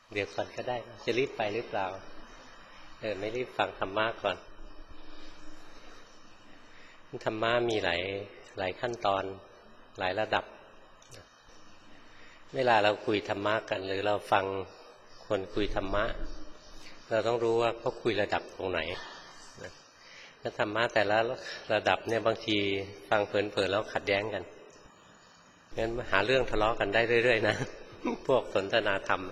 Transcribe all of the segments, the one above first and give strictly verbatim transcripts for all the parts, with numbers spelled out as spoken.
เดี๋ยวก่อนก็ได้จะรีบไปหรือเปล่าเออไม่รีบฟังธรรมะก่อนธรรมะมีหลายหลายขั้นตอนหลายระดับเวลาเราคุยธรรมะกันหรือเราฟังคนคุยธรรมะเราต้องรู้ว่าเขาคุยระดับตรงไหนแล้วธรรมะแต่ละระดับเนี่ยบางทีฟังเพลินๆแล้วขัดแย้งกันงั้นหาเรื่องทะเลาะกันได้เรื่อยๆนะพวกสนทนาธรรม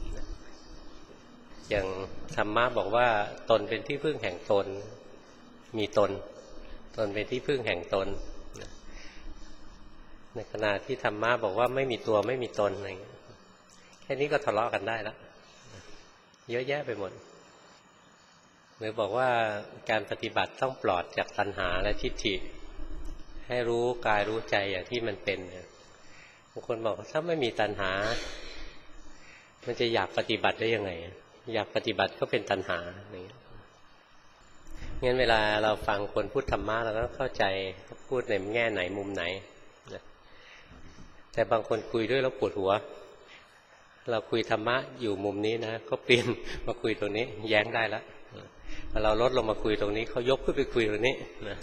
อย่างธรรมะบอกว่าตนเป็นที่พึ่งแห่งตนมีตนตนเป็นที่พึ่งแห่งตนในขณะที่ธรรมะบอกว่าไม่มีตัวไม่มีตนอะไรเงี้ยแค่นี้ก็ทะเลาะกันได้แล้วเยอะแยะไปหมดหรือบอกว่าการปฏิบัติต้องปลอดจากตัณหาและทิฏฐิให้รู้กายรู้ใจอย่างที่มันเป็นบางคนบอกถ้าไม่มีตัณหามันจะอยากปฏิบัติได้ยังไงอยากปฏิบัติก็เป็นตัณหาอย่างนี้งั้นเวลาเราฟังคนพูดธรรมะเราก็เข้าใจพูดในแง่ไหนมุมไหนแต่บางคนคุยด้วยแล้วปวดหัวเราคุยธรรมะอยู่มุมนี้นะเขาเปลี่ยนมาคุยตรงนี้แย้งได้แล้วพอเราลดลงมาคุยตรงนี้เขายกขึ้นไปคุยตรงนี้นะ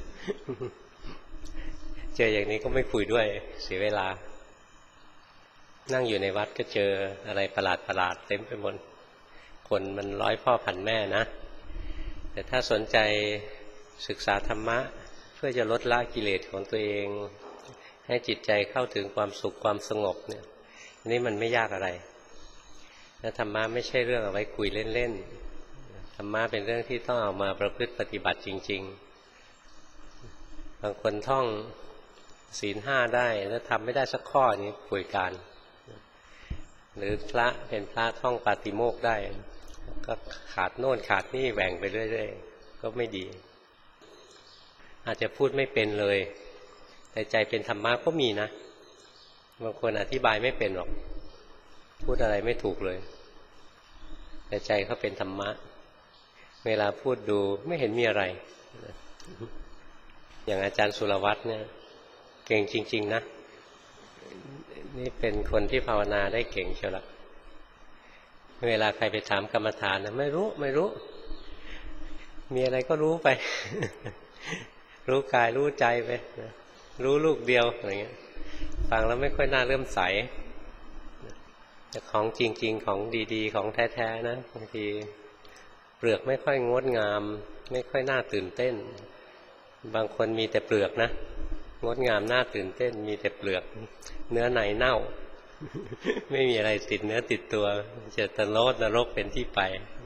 เจออย่างนี้ก็ไม่คุยด้วยเสียเวลานั่งอยู่ในวัดก็เจออะไรประหลาดประหลาดเต็มไปหมดคนมันร้อยพ่อพันแม่นะแต่ถ้าสนใจศึกษาธรรมะเพื่อจะลดละกิเลสของตัวเองให้จิตใจเข้าถึงความสุขความสงบเนี่ยนี่มันไม่ยากอะไรและธรรมะไม่ใช่เรื่องเอาไว้คุยเล่นๆธรรมะเป็นเรื่องที่ต้องเอามาประพฤติปฏิบัติจริงๆบางคนท่องศีลห้าได้แล้วทำไม่ได้สักข้อนี้ป่วยการหรือพระเป็นพระท่องปาติโมกข์ได้ก็ขาดโน่นขาดนี่แหว่งไปเรื่อยๆก็ไม่ดีอาจจะพูดไม่เป็นเลยแต่ใจเป็นธรรมะก็มีนะบางคนอธิบายไม่เป็นหรอกพูดอะไรไม่ถูกเลยแต่ใจเขาเป็นธรรมะเวลาพูดดูไม่เห็นมีอะไรอย่างอาจารย์สุรวัตรเนี่ยเก่งจริงๆนะนี่เป็นคนที่ภาวนาได้เก่งเชียวละเวลาใครไปถามกรรมฐานนะไม่รู้ไม่รู้มีอะไรก็รู้ไป รู้กายรู้ใจไปรู้ลูกเดียวอะไรเงี้ยฟังแล้วไม่ค่อยน่าเริ่มใสแต่ของจริงๆของดีๆของแท้ๆนะบางทีเปลือกไม่ค่อยงดงามไม่ค่อยน่าตื่นเต้นบางคนมีแต่เปลือกนะงดงามน่าตื่นเต้นมีแต่เปลือกเนื้อในเน่า ไม่มีอะไรติดเนื้อติดตัวจะตะโลดนรกเป็นที่ไป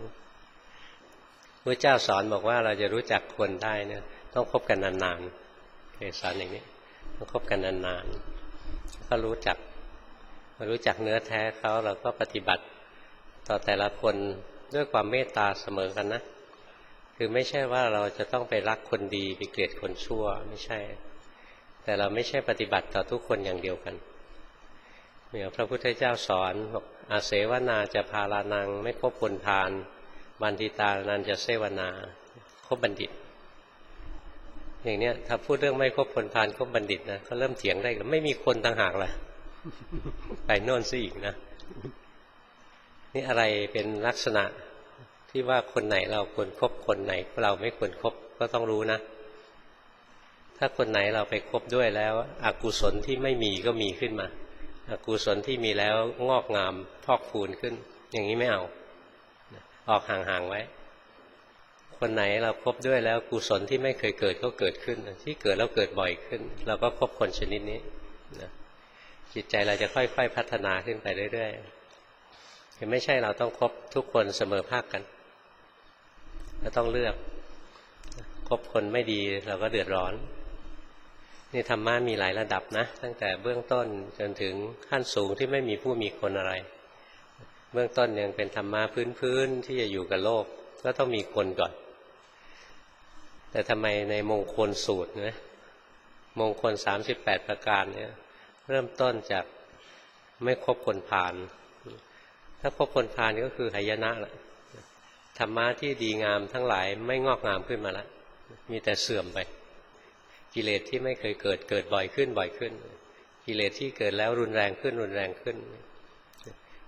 พระเจ้าสอนบอกว่าเราจะรู้จักคนได้เนี่ยต้องคบกันนานๆเคยสอนอย่างนี้ต้องคบกันนานๆก็รู้จักรู้จักเนื้อแท้เขาเราก็ปฏิบัติต่อแต่ละคนด้วยความเมตตาเสมอกันนะคือไม่ใช่ว่าเราจะต้องไปรักคนดีไปเกลียดคนชั่วไม่ใช่แต่เราไม่ใช่ปฏิบัติต่อทุกคนอย่างเดียวกันเนี่ยพระพุทธเจ้าสอนบอกอาเสวนาจะพาลานังไม่คบคนพาลบันทิตานันจะเสวนาคบบัณฑิตอย่างเนี้ยถ้าพูดเรื่องไม่คบคนพาลคบบัณฑิตนะก็เริ่มเถียงได้ไม่มีคนต่างหากล่ะไปโน่นซะอีกนะนี่อะไรเป็นลักษณะที่ว่าคนไหนเราควรคบคนไหนเราไม่ควรคบก็ต้องรู้นะถ้าคนไหนเราไปคบด้วยแล้วอกุศลที่ไม่มีก็มีขึ้นมาอกุศลที่มีแล้วงอกงามพอกพูนขึ้นอย่างนี้ไม่เอาออกห่างๆไว้คนไหนเราคบด้วยแล้วกุศลที่ไม่เคยเกิดก็เกิดขึ้นที่เกิดแล้วเกิดบ่อยขึ้นเราก็คบคนชนิดนี้นะจิตใจเราจะค่อยๆพัฒนาขึ้นไปเรื่อยๆคือไม่ใช่เราต้องคบทุกคนเสมอภาคกันเราต้องเลือกคบคนไม่ดีเราก็เดือดร้อนนี่ธรรมะมีหลายระดับนะตั้งแต่เบื้องต้นจนถึงขั้นสูงที่ไม่มีผู้มีคนอะไรเบื้องต้นยังเป็นธรรมะพื้นๆที่จะอยู่กับโลกก็ต้องมีคนก่อนแต่ทำไมในมงคลสูตรนะมงคลสามสิบแปดประการเนี่ยเริ่มต้นจากไม่คบคนพาลถ้าคบคนพาลก็คือหายนะละธรรมะที่ดีงามทั้งหลายไม่งอกงามขึ้นมาแล้วมีแต่เสื่อมไปกิเลสที่ไม่เคยเกิดเกิดบ่อยขึ้นบ่อยขึ้นกิเลสที่เกิดแล้วรุนแรงขึ้นรุนแรงขึ้น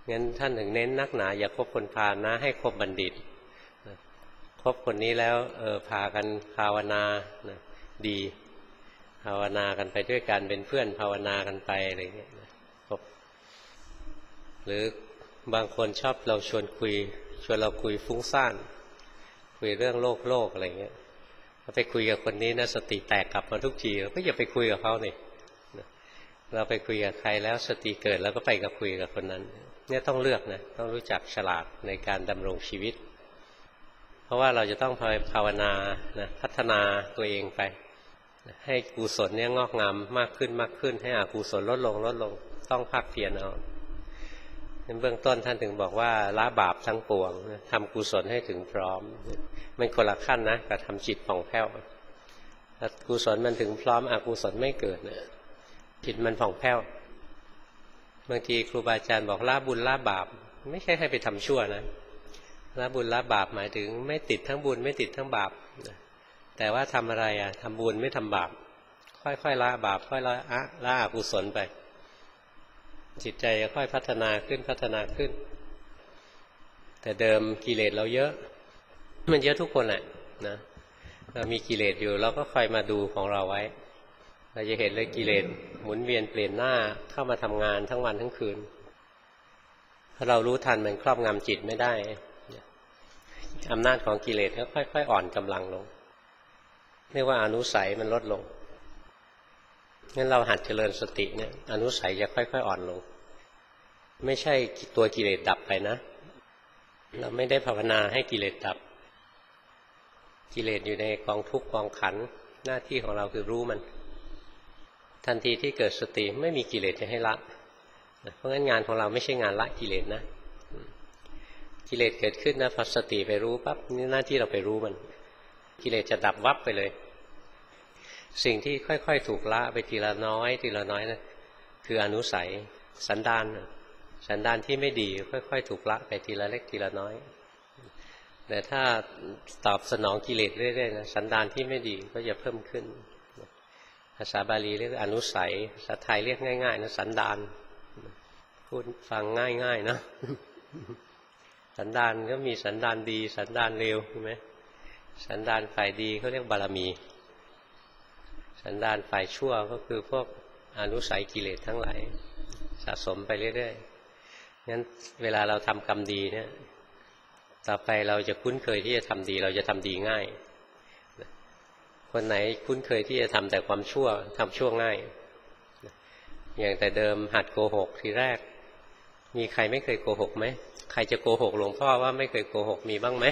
งั้นท่านถึงเน้นนักหนาอย่าคบคนพาลนะให้คบบัณฑิตคบคนนี้แล้วเออพากันภาวนานะดีภาวนากันไปด้วยกันเป็นเพื่อนภาวนากันไปอะไรเงี้ยคบหรือบางคนชอบเราชวนคุยชวนเราคุยฟุ้งซ่านคุยเรื่องโลกโลกอะไรเงี้ยถ้าไปคุยกับคนนี้นะสติแตกกลับมาทุกทีเราก็อย่าไปคุยกับเขาเนี่ยเราไปคุยกับใครแล้วสติเกิดแล้วก็ไปกับคุยกับคนนั้นเนี่ยต้องเลือกนะต้องรู้จักฉลาดในการดำรงชีวิตเพราะว่าเราจะต้องภาวนานะพัฒนาตัวเองไปให้กุศลเนี่ยงอกงามมากขึ้นมากขึ้นให้อกุศลลดลงลดลงต้องภาคเพียรเอาในเบื้องต้นท่านถึงบอกว่าละบาปทั้งปวงทำกุศลให้ถึงพร้อมมันคนละขั้นนะกับทำจิตผ่องแผ้วถ้ากุศลมันถึงพร้อมอกุศลไม่เกิดเนี่ยจิตมันผ่องแผ้วบางทีครูบาอาจารย์บอกละบุญละบาปไม่ใช่ให้ไปทำชั่วนะละบุญละบาปหมายถึงไม่ติดทั้งบุญไม่ติดทั้งบาปแต่ว่าทำอะไรอ่ะทำบุญไม่ทำบาปค่อยๆละบาปค่อยละอะละอกุศลไปจิตใจจะค่อยพัฒนาขึ้นพัฒนาขึ้นแต่เดิมกิเลสเราเยอะมันเยอะทุกคนแหละนะเรามีกิเลสอยู่เราก็คอยมาดูของเราไว้เราจะเห็นเลยกิเลสหมุนเวียนเปลี่ยนหน้าเข้ามาทำงานทั้งวันทั้งคืนถ้าเรารู้ทันมันครอบงำจิตไม่ได้อำนาจของกิเลสก็ค่อยๆอ่อนกำลังลงเรียกว่าอนุสัยมันลดลงงั้นเราหัดเจริญสติเนี่ยอนุสัยจะค่อยๆอ่อนลงไม่ใช่ตัวกิเลสดับไปนะเราไม่ได้ภาวนาให้กิเลสดับกิเลสอยู่ในกองทุกข์กองขันธ์หน้าที่ของเราคือรู้มันทันทีที่เกิดสติไม่มีกิเลสจะให้ละเพราะงั้นงานของเราไม่ใช่งานละกิเลสนะกิเลสเกิดขึ้นนะพอสติไปรู้ปั๊บนี่หน้าที่เราไปรู้มันกิเลสจะดับวับไปเลยสิ่งที่ค่อยๆถูกละไปทีละน้อยทีละน้อยนะคืออนุสัยสันดานสันดานที่ไม่ดีค่อยๆถูกละไปทีละเล็กทีละน้อยแต่ถ้าตอบสนองกิเลสเรื่อยๆนะสันดานที่ไม่ดีก็จะเพิ่มขึ้นภาษาบาลีเรียกอนุสัยภาษาไทยเรียกง่ายๆนะสันดานพูดฟังง่ายๆนะสันดานก็มีสันดานดีสันดานเลวใช่ไหมสันดานฝ่ายดีเขาเรียกบารมีสันดานฝ่ายชั่วก็คือพวกอนุสัยกิเลสทั้งหลายสะสมไปเรื่อยๆงั้นเวลาเราทำกรรมดีเนี่ยต่อไปเราจะคุ้นเคยที่จะทำดีเราจะทำดีง่ายคนไหนคุ้นเคยที่จะทำแต่ความชั่วทำชั่วง่ายอย่างแต่เดิมหัดโกหกทีแรกมีใครไม่เคยโกหกไหมใครจะโกหกหลวงพ่อว่าไม่เคยโกหกมีบ้างไหม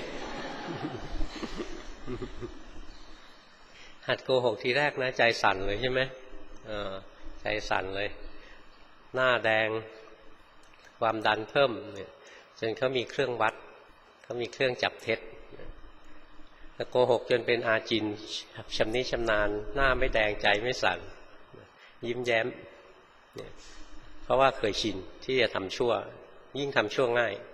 หัดโกหกทีแรกนะใจสั่นเลยใช่ไหมใจสั่นเลยหน้าแดงความดันเพิ่มเนี่ยจนเขามีเครื่องวัดเขามีเครื่องจับเท็จถ้าโกหกจนเป็นอาจินชำนิชำนาญหน้าไม่แดงใจไม่สั่นยิ้มแย้มเนี่ยเพราะว่าเคยชินที่จะทำชั่วยิ่งทำชั่วง่าย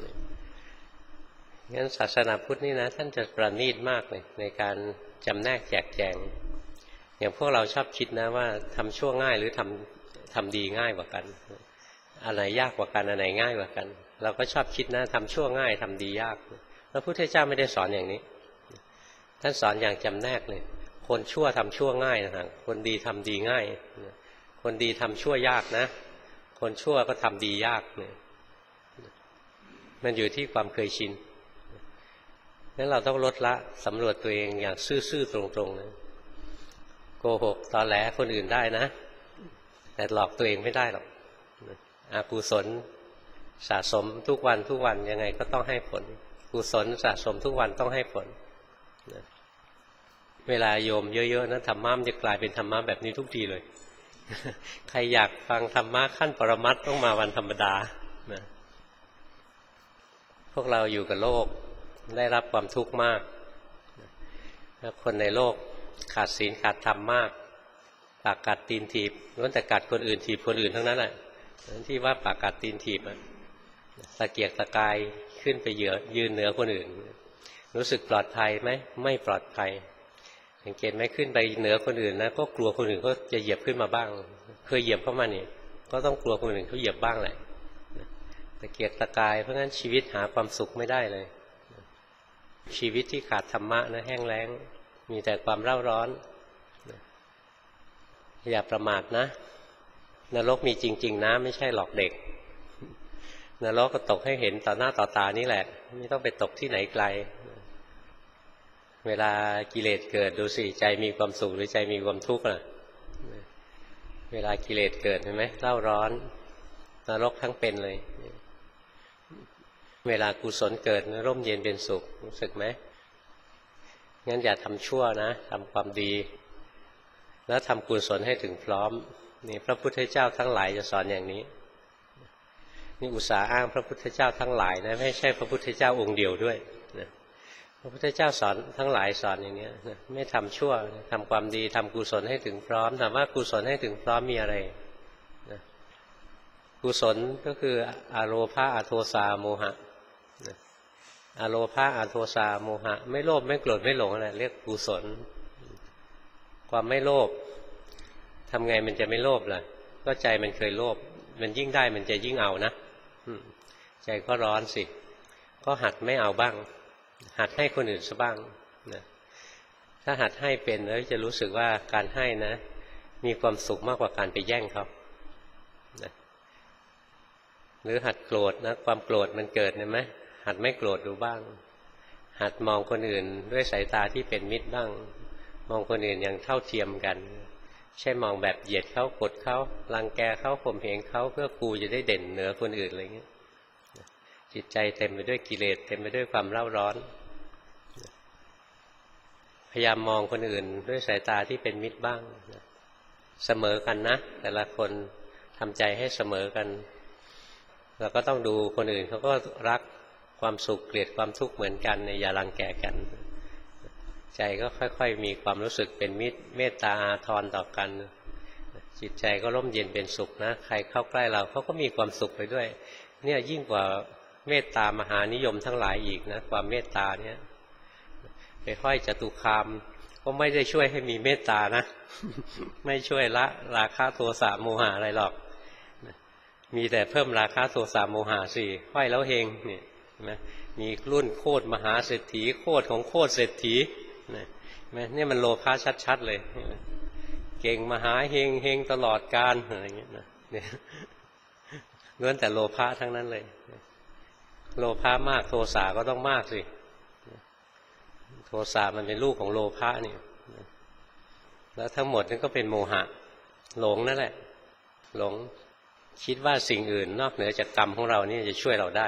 งั้นศาสนาพุทธนี่นะท่านจะประณีตมากเลยในการจำแนกแจกแจงอย่างพวกเราชอบคิดนะว่าทำชั่วง่ายหรือทำทำดีง่ายกว่ากันอะไรยากกว่ากันอะไรง่ายกว่ากันเราก็ชอบคิดนะทำชั่วง่ายทำดียากพระพุทธเจ้าไม่ได้สอนอย่างนี้ท่านสอนอย่างจำแนกเลยคนชั่วทำชั่วง่ายนะคนดีทำดีง่ายคนดีทำชั่วยากนะคนชั่วก็ทำดียากเนี่ยมันอยู่ที่ความเคยชินนั้นเราต้องลดละสำรวจตัวเองอย่างซื่อๆตรงๆนะโกหกตอแหลคนอื่นได้นะแต่หลอกตัวเองไม่ได้หรอกอกุศลสะสมทุกวันทุกวันยังไงก็ต้องให้ผลกุศลสะสมทุกวันต้องให้ผลเวลาโยมเยอะๆนะธรรมะมันจะกลายเป็นธรรมะแบบนี้ทุกทีเลยใครอยากฟังธรรมะขั้นปรมัตถ์ต้องมาวันธรรมดานะพวกเราอยู่กับโลกได้รับความทุกข์มากแล้วคนในโลกขาดศีลขาดธรรมมากปากกัดตีนถีบล้วนแต่กัดคนอื่นถีบคนอื่นทั้งนั้นแหละที่ว่าปากกัดตีนถีบตะเกียกตะกายขึ้นไปเหยือยืนเหนือคนอื่นรู้สึกปลอดภัยไหมไม่ปลอดภัยสังเกตไหมขึ้นไปเหนือคนอื่นนะก็กลัวคนอื่นก็จะเหยียบขึ้นมาบ้างเคยเหยียบเข้ามานี่ก็ต้องกลัวคนอื่นเขาเหยียบบ้างแหละตะเกียกตะกายเพราะงั้นชีวิตหาความสุขไม่ได้เลยชีวิตที่ขาดธรรมะนะแห้งแล้งมีแต่ความเร่าร้อนอย่าประมาทนะนรกมีจริงๆนะไม่ใช่หลอกเด็กนรกก็ตกให้เห็นต่อหน้าต่อตานี่แหละไม่ต้องไปตกที่ไหนไกลเวลากิเลสเกิดดูสิใจมีความสุขหรือใจมีความทุกข์ล่ะเวลากิเลสเกิดเห็นไหมเร่าร้อนนรกทั้งเป็นเลยเวลากุศลเกิดร่มเย็นเป็นสุขรู้สึกไหมงั้นอย่าทำชั่วนะทำความดีแล้วทำกุศลให้ถึงพร้อมนี่พระพุทธเจ้าทั้งหลายจะสอนอย่างนี้นี่อุตส่าห์อ้างพระพุทธเจ้าทั้งหลายนะไม่ใช่พระพุทธเจ้าองค์เดียวด้วยนะพระพุทธเจ้าสอนทั้งหลายสอนอย่างนี้นะไม่ทำชั่วทำความดีทำกุศลให้ถึงพร้อมถามว่ากุศลให้ถึงพร้อมมีอะไรนะกุศลก็คืออโลภะอโทสะโมหะนะอโลภะอโทสะโมหะไม่โลภไม่โกรธไม่หลงอะไรเรียกกุศลความไม่โลภทำไงมันจะไม่โลภล่ะก็ใจมันเคยโลภมันยิ่งได้มันจะยิ่งเอานะใจก็ร้อนสิก็หัดไม่เอาบ้างหัดให้คนอื่นซะบ้างนะถ้าหัดให้เป็นแล้วจะรู้สึกว่าการให้นะมีความสุขมากกว่าการไปแย่งเขานะหรือหัดโกรธนะความโกรธมันเกิดเห็นไหมหัดไม่โกรธดูบ้างหัดมองคนอื่นด้วยสายตาที่เป็นมิตรบ้างมองคนอื่นอย่างเท่าเทียมกันใช่มองแบบเหยียดเขากดเขารังแกเขาข่มเหงเขาเพื่อกูจะได้เด่นเหนือคนอื่นอะไรเงี้ยจิตใจเต็มไปด้วยกิเลสเต็มไปด้วยความเร่าร้อนพยายามมองคนอื่นด้วยสายตาที่เป็นมิตรบ้างเสมอกันนะแต่ละคนทำใจให้เสมอกันเราก็ต้องดูคนอื่นเขาก็รักความสุขเกลียดความทุกข์เหมือนกันอย่ารังแกกันใจก็ค่อยๆมีความรู้สึกเป็นมิตรเมตตาอาทรต่อกันจิตใจก็ร่มเย็นเป็นสุขนะใครเข้าใกล้เราเขาก็มีความสุขไปด้วยเนี่ยยิ่งกว่าเมตตามหานิยมทั้งหลายอีกนะความเมตตาเนี่ยไปห้อยจตุคามก็ไม่ได้ช่วยให้มีเมตตานะไม่ช่วยละราคะโทสะโมหะอะไรหรอกมีแต่เพิ่มราคะโทสะโมหะสิห้อยแล้วเฮงเนี่ยนะมีรุ่นโคตรมหาเศรษฐีโคตรของโคตรเศรษฐีนี่มันโลภะชัดๆเลยเก่งมหาเฮงเฮงตลอดกาลอะไรอย่างเงี้ยนะเนี่ยล้วนแต่โลภะทั้งนั้นเลยโลภะมากโทสะก็ต้องมากสิโทสะมันเป็นลูกของโลภะนี่แล้วทั้งหมดนั่นก็เป็นโมหะหลงนั่นแหละหลงคิดว่าสิ่งอื่นนอกเหนือจากกรรมของเรานี่จะช่วยเราได้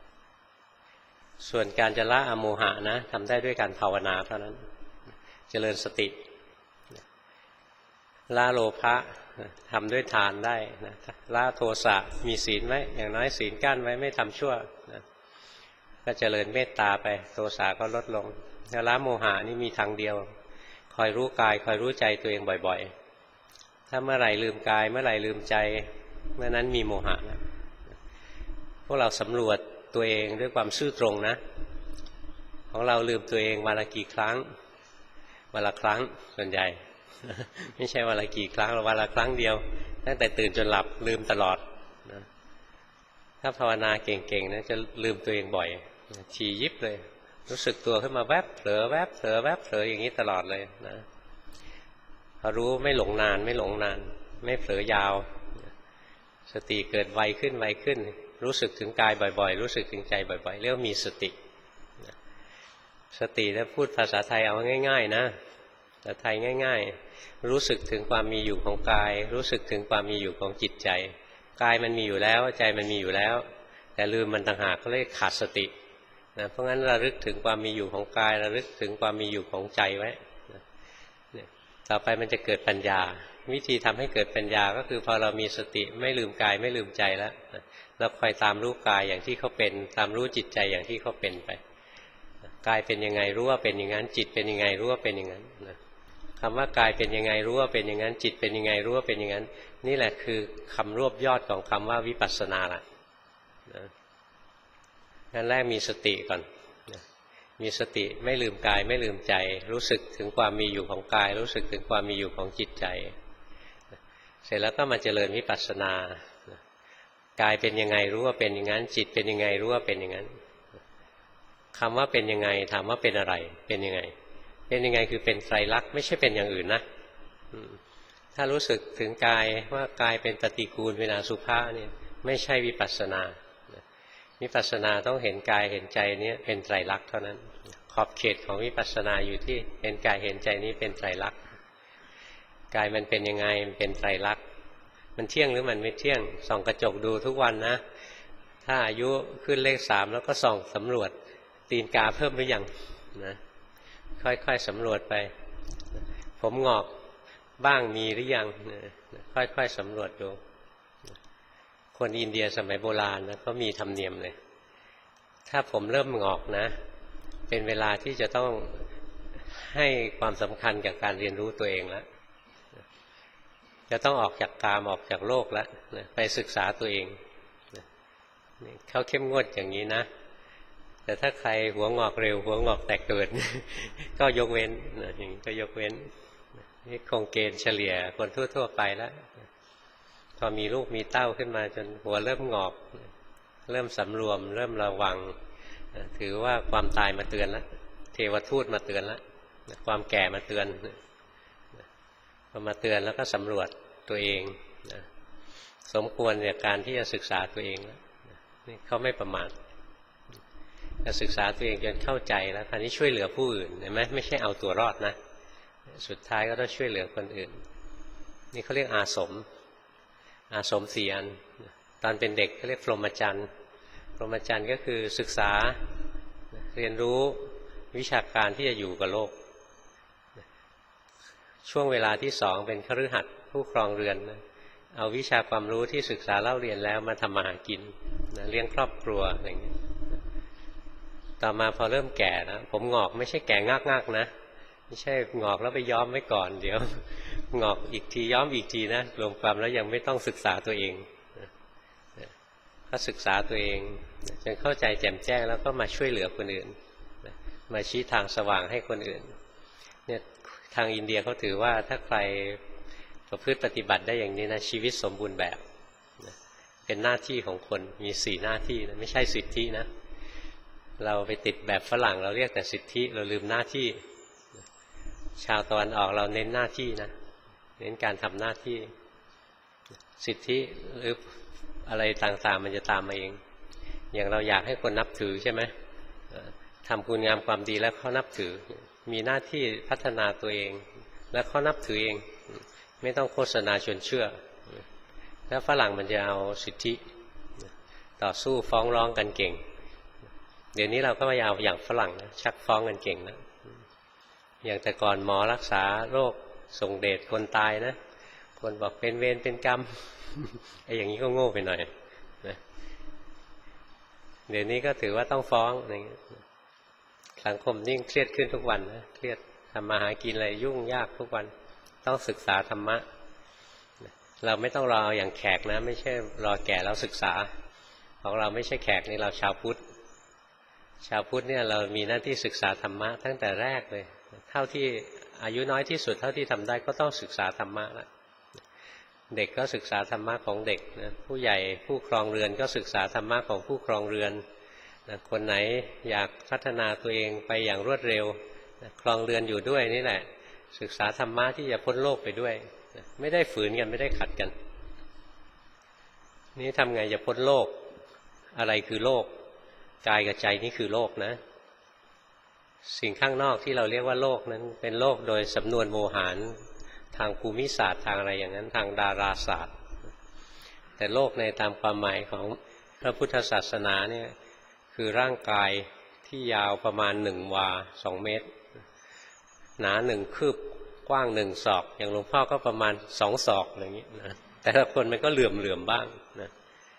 ส่วนการจะละอโมหะนะทำได้ด้วยการภาวนาเท่านั้นเจริญสติละโลภะทำด้วยทานได้นะละโทสะมีศีลไว้อย่างน้อยศีลกั้นไว้ไม่ทำชั่วนะก็เจริญเมตตาไปโทสะก็ลดลงแล้วละโมหะนี่มีทางเดียวคอยรู้กายคอยรู้ใจตัวเองบ่อยๆถ้าเมื่อไหร่ลืมกายเมื่อไหร่ลืมใจเมื่อนั้นมีโมหะนะพวกเราสำรวจตัวเองด้วยความซื่อตรงนะของเราลืมตัวเองวันละกี่ครั้งวันละครั้งส่วนใหญ่ไม่ใช่วันละกี่ครั้งหรอกวันละครั้งเดียวตั้งแต่ตื่นจนหลับลืมตลอดนะถ้าภาวนาเก่งๆนะจะลืมตัวเองบ่อยถี่ยิบเลยรู้สึกตัวขึ้นมาแวบเผลอแวบเผลอแวบเผลออย่างนี้ตลอดเลยนะพอรู้ไม่หลงนานไม่หลงนานไม่เผลอยาวสติเกิดไวขึ้นไวขึ้นรู้สึกถึงกายบ่อยๆรู้สึกถึงใจบ่อยๆเรียกว่ามีสติสติถ้าพูดภาษาไทยเอาง่ายๆนะภาษาไทยง่ายๆรู้สึกถึงความมีอยู่ของกายรู้สึกถึงความมีอยู่ของจิตใจกายมันมีอยู่แล้วใจมันมีอยู่แล้วแต่ลืมมันต่างหากก็เรียกขาดสตินะเพราะงั้นระลึกถึงความมีอยู่ของกายระลึกถึงความมีอยู่ของใจไว้ต่อไปมันจะเกิดปัญญาวิธีทำให้เกิดปัญญาก็คือพอเรามีสติไม่ลืมกายไม่ลืมใจแล้วเราคอยตามรู้กายอย่างที่เขาเป็นตามรู้จิตใจอย่างที่เขาเป็นไปกายเป็นยังไงรู้ว่าเป็นอย่างนั้นจิตเป็นยังไงรู้ว่าเป็นอย่างนั้นคำว่ากายเป็นยังไงรู้ว่าเป็นอย่างนั้นจิตเป็นยังไงรู้ว่าเป็นอย่างนั้นนี่แหละคือคำรวบยอดของคำว่าวิปัสสนาล่ะงั้นแรกมีสติก่อนมีสติไม่ลืมกายไม่ลืมใจรู้สึกถึงความมีอยู่ของกายรู้สึกถึงความมีอยู่ของจิตใจเสร็จแล้วก็มาเจริญวิปัสสนากายเป็นยังไงรู้ว่าเป็นอย่างนั้นจิตเป็นยังไงรู้ว่าเป็นอย่างนั้นคำว่าเป็นยังไงถามว่าเป็นอะไรเป็นยังไงเป็นยังไงคือเป็นไตรลักษณ์ไม่ใช่เป็นอย่างอื่นนะถ้ารู้สึกถึงกายว่ากายเป็นปฏิกูลเป็นอสุภะเนี่ยไม่ใช่วิปัสสนาวิปัสสนาต้องเห็นกายเห็นใจนี้เป็นไตรลักษณ์เท่านั้นขอบเขตของวิปัสสนาอยู่ที่เห็นกายเห็นใจนี้เป็นไตรลักษณ์กายมันเป็นยังไงมันเป็นไตรลักษณ์มันเที่ยงหรือมันไม่เที่ยงส่องกระจกดูทุกวันนะถ้าอายุขึ้นเลขสามแล้วก็ส่องสำรวจตีนกาเพิ่มหรือยังนะค่อยๆสำรวจไปผมงอกบ้างมีหรือยังค่อยๆสำรวจดูคนอินเดียสมัยโบราณนะก็มีธรรมเนียมเลยถ้าผมเริ่มงอกนะเป็นเวลาที่จะต้องให้ความสำคัญกับการเรียนรู้ตัวเองแล้วจะต้องออกจากกามออกจากโลกแล้วไปศึกษาตัวเองเขาเข้มงวดอย่างนี้นะแต่ถ้าใครหัวงอกเร็วหัวงอกแต่เกิด ก็ยกเว้นอย่างนี้ก็ยกเว้นนี่คงเกณฑ์เฉลี่ยคนทั่วๆไปแล้วพอมีลูกมีเต้าขึ้นมาจนหัวเริ่มงอกเริ่มสำรวมเริ่มระวังถือว่าความตายมาเตือนแล้วเทวทูตมาเตือนแล้วความแก่มาเตือนพอมาเตือนแล้วก็สำรวจตัวเองสมควรในการที่จะศึกษาตัวเองแล้วนี่เขาไม่ประมาทจะศึกษาตัวเองจนเข้าใจแล้วคราวนี้ช่วยเหลือผู้อื่นเห็นไหมไม่ใช่เอาตัวรอดนะสุดท้ายก็ต้องช่วยเหลือคนอื่นนี่เขาเรียกอาสมอาสมสี่อันตอนเป็นเด็กเขาเรียกพรหมจรรย์พรหมจรรย์ก็คือศึกษาเรียนรู้วิชาการที่จะอยู่กับโลกช่วงเวลาที่สองเป็นคฤหัสถ์ผู้ครองเรือนนะเอาวิชาความรู้ที่ศึกษาเล่าเรียนแล้วมาทำมาหากินนะเลี้ยงครอบครัวอะไรอย่างนี้ต่อมาพอเริ่มแก่นะผมงอกไม่ใช่แก่งากๆนะไม่ใช่งอกแล้วไปย้อมไว้ก่อนเดี๋ยวงอกอีกทีย้อมอีกทีนะรวมความแล้วยังไม่ต้องศึกษาตัวเองก็ศึกษาตัวเองจนเข้าใจแจ่มแจ้งแล้วก็มาช่วยเหลือคนอื่นมาชี้ทางสว่างให้คนอื่นเนี่ยทางอินเดียเขาถือว่าถ้าใครประพฤติปฏิบัติได้อย่างนี้นะชีวิตสมบูรณ์แบบเป็นหน้าที่ของคนมีสี่หน้าที่นะไม่ใช่สิทธินะเราไปติดแบบฝรั่งเราเรียกแต่สิทธิเราลืมหน้าที่ชาวตะวันออกเราเน้นหน้าที่นะเน้นการทำหน้าที่สิทธิหรืออะไรต่างๆมันจะตามมาเองอย่างเราอยากให้คนนับถือใช่ไหมทำคุณงามความดีแล้วเขานับถือมีหน้าที่พัฒนาตัวเองแล้วเขานับถือเองไม่ต้องโฆษณาชวนเชื่อแล้วฝรั่งมันจะเอาสิทธิต่อสู้ฟ้องร้องกันเก่งเดี๋ยวนี้เราก็ไม่เอาอย่างฝรั่งนะชักฟ้องกันเก่งนะอย่างแต่ก่อนหมอรักษาโรคส่งเดชคนตายนะคนบอกเป็นเวรเป็นกรรม ไอ้อย่างนี้ก็โง่ไปหน่อยนะเดี๋ยวนี้ก็ถือว่าต้องฟ้องอะไรเงี้ยสังคมยิ่งเครียดขึ้นทุกวันนะเครียดทำมาหากินอะไรยุ่งยากทุกวันต้องศึกษาธรรมะเราไม่ต้องรออย่างแขกนะไม่ใช่รอแก่แล้วศึกษาของเราไม่ใช่แขกนี่เราชาวพุทธชาวพุทธเนี่ยเรามีหน้าที่ศึกษาธรรมะตั้งแต่แรกเลยเท่าที่อายุน้อยที่สุดเท่าที่ทำได้ก็ต้องศึกษาธรรมะละเด็กก็ศึกษาธรรมะของเด็กนะผู้ใหญ่ผู้ครองเรือนก็ศึกษาธรรมะของผู้ครองเรือนนะคนไหนอยากพัฒนาตัวเองไปอย่างรวดเร็วนะครองเรือนอยู่ด้วยนี่แหละศึกษาธรรมะที่จะพ้นโลกไปด้วยนะไม่ได้ฝืนกันไม่ได้ขัดกันนี่ทำไงจะพ้นโลกอะไรคือโลกกายกับใจนี่คือโลกนะสิ่งข้างนอกที่เราเรียกว่าโลกนั้นเป็นโลกโดยสำนวนโมหารทางภูมิศาสตร์ทางอะไรอย่างนั้นทางดาราศาสตร์แต่โลกในตามความหมายของพระพุทธศาสนาเนี่ยคือร่างกายที่ยาวประมาณหนึ่งวาสองเมตรหนาหนึ่งคืบกว้างหนึ่งศอกอย่างหลวงพ่อก็ประมาณสองศอกอย่างนี้นะแต่ละคนมันก็เหลื่อมเหลื่อมบ้างนะ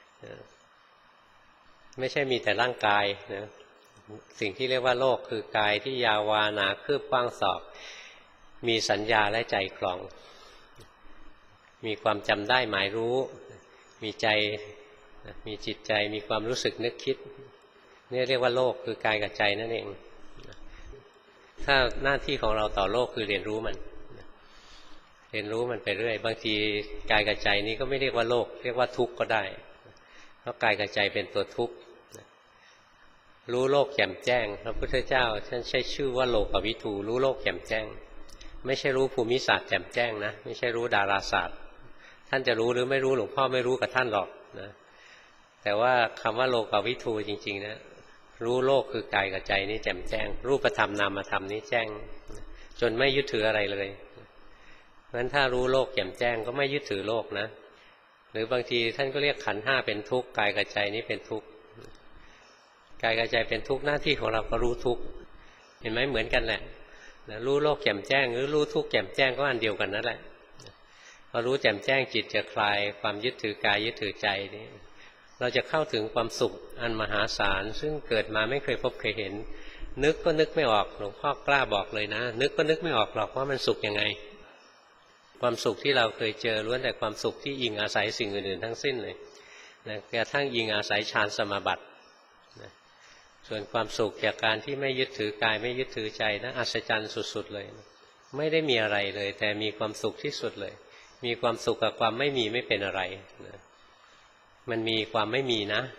ไม่ใช่มีแต่ร่างกายนะสิ่งที่เรียกว่าโลกคือกายที่ยาววาหนาคืบกว้างศอกมีสัญญาและใจคลองมีความจำได้หมายรู้มีใจมีจิตใจมีความรู้สึกนึกคิดนี่เรียกว่าโลกคือกายกับใจนั่นเองถ้าหน้าที่ของเราต่อโลกคือเรียนรู้มันเรียนรู้มันไปเรื่อยบางทีกายกับใจนี้ก็ไม่เรียกว่าโลกเรียกว่าทุกข์ก็ได้ราะกายกับใจเป็นตัวทุกข์รู้โลกแจ่มแจ้งพระพุทธเจ้าท่านใช้ชื่อว่าโลกวิทูรู้โลกแจ่มแจ้งไม่ใช่รู้ภูมิศาสตร์แจ่มแจ้งนะไม่ใช่รู้ดาราศาสตร์ท่านจะรู้หรือไม่รู้หลวงพ่อไม่รู้กับท่านหรอกนะแต่ว่าคำว่าโลกวิทูจริงๆนะรู้โลกคือกายกับใจนี้แจ่มแจ้งรูปธรรมนามธรรมนี้แจ้งจนไม่ยึดถืออะไรเลยเพราะฉะนั้นถ้ารู้โลกแจ่มแจ้งก็ไม่ยึดถือโลกนะหรือบางทีท่านก็เรียกขันธ์ห้าเป็นทุกข์กายกับใจนี้เป็นทุกข์กายกับใจเป็นทุกข์หน้าที่ของเราก็รู้ทุกข์เห็นไหมเหมือนกันแหละรู้โลกแจ่มแจ้งหรือรู้ทุกข์แจ่มแจ้งก็อันเดียวกันนั่นแหละพอรู้แจ่มแจ้งจิตจะคลายความยึดถือกายยึดถือใจนี้เราจะเข้าถึงความสุขอันมหาศาลซึ่งเกิดมาไม่เคยพบเคยเห็นนึกก็นึกไม่ออกหลวงพ่อกล้าบอกเลยนะนึกก็นึกไม่ออกหรอกว่ามันสุขยังไงความสุขที่เราเคยเจอล้วนแต่ความสุขที่อิงอาศัยสิ่งอื่นๆทั้งสิ้นเลยนะกระทั่งอิงอาศัยฌานสมาบัตินะส่วนความสุขจากการที่ไม่ยึดถือกายไม่ยึดถือใจนะอัศจรรย์สุดๆเลยนะไม่ได้มีอะไรเลยแต่มีความสุขที่สุดเลยมีความสุขกับความไม่มีไม่เป็นอะไรนะมันมีความไม่มีนะ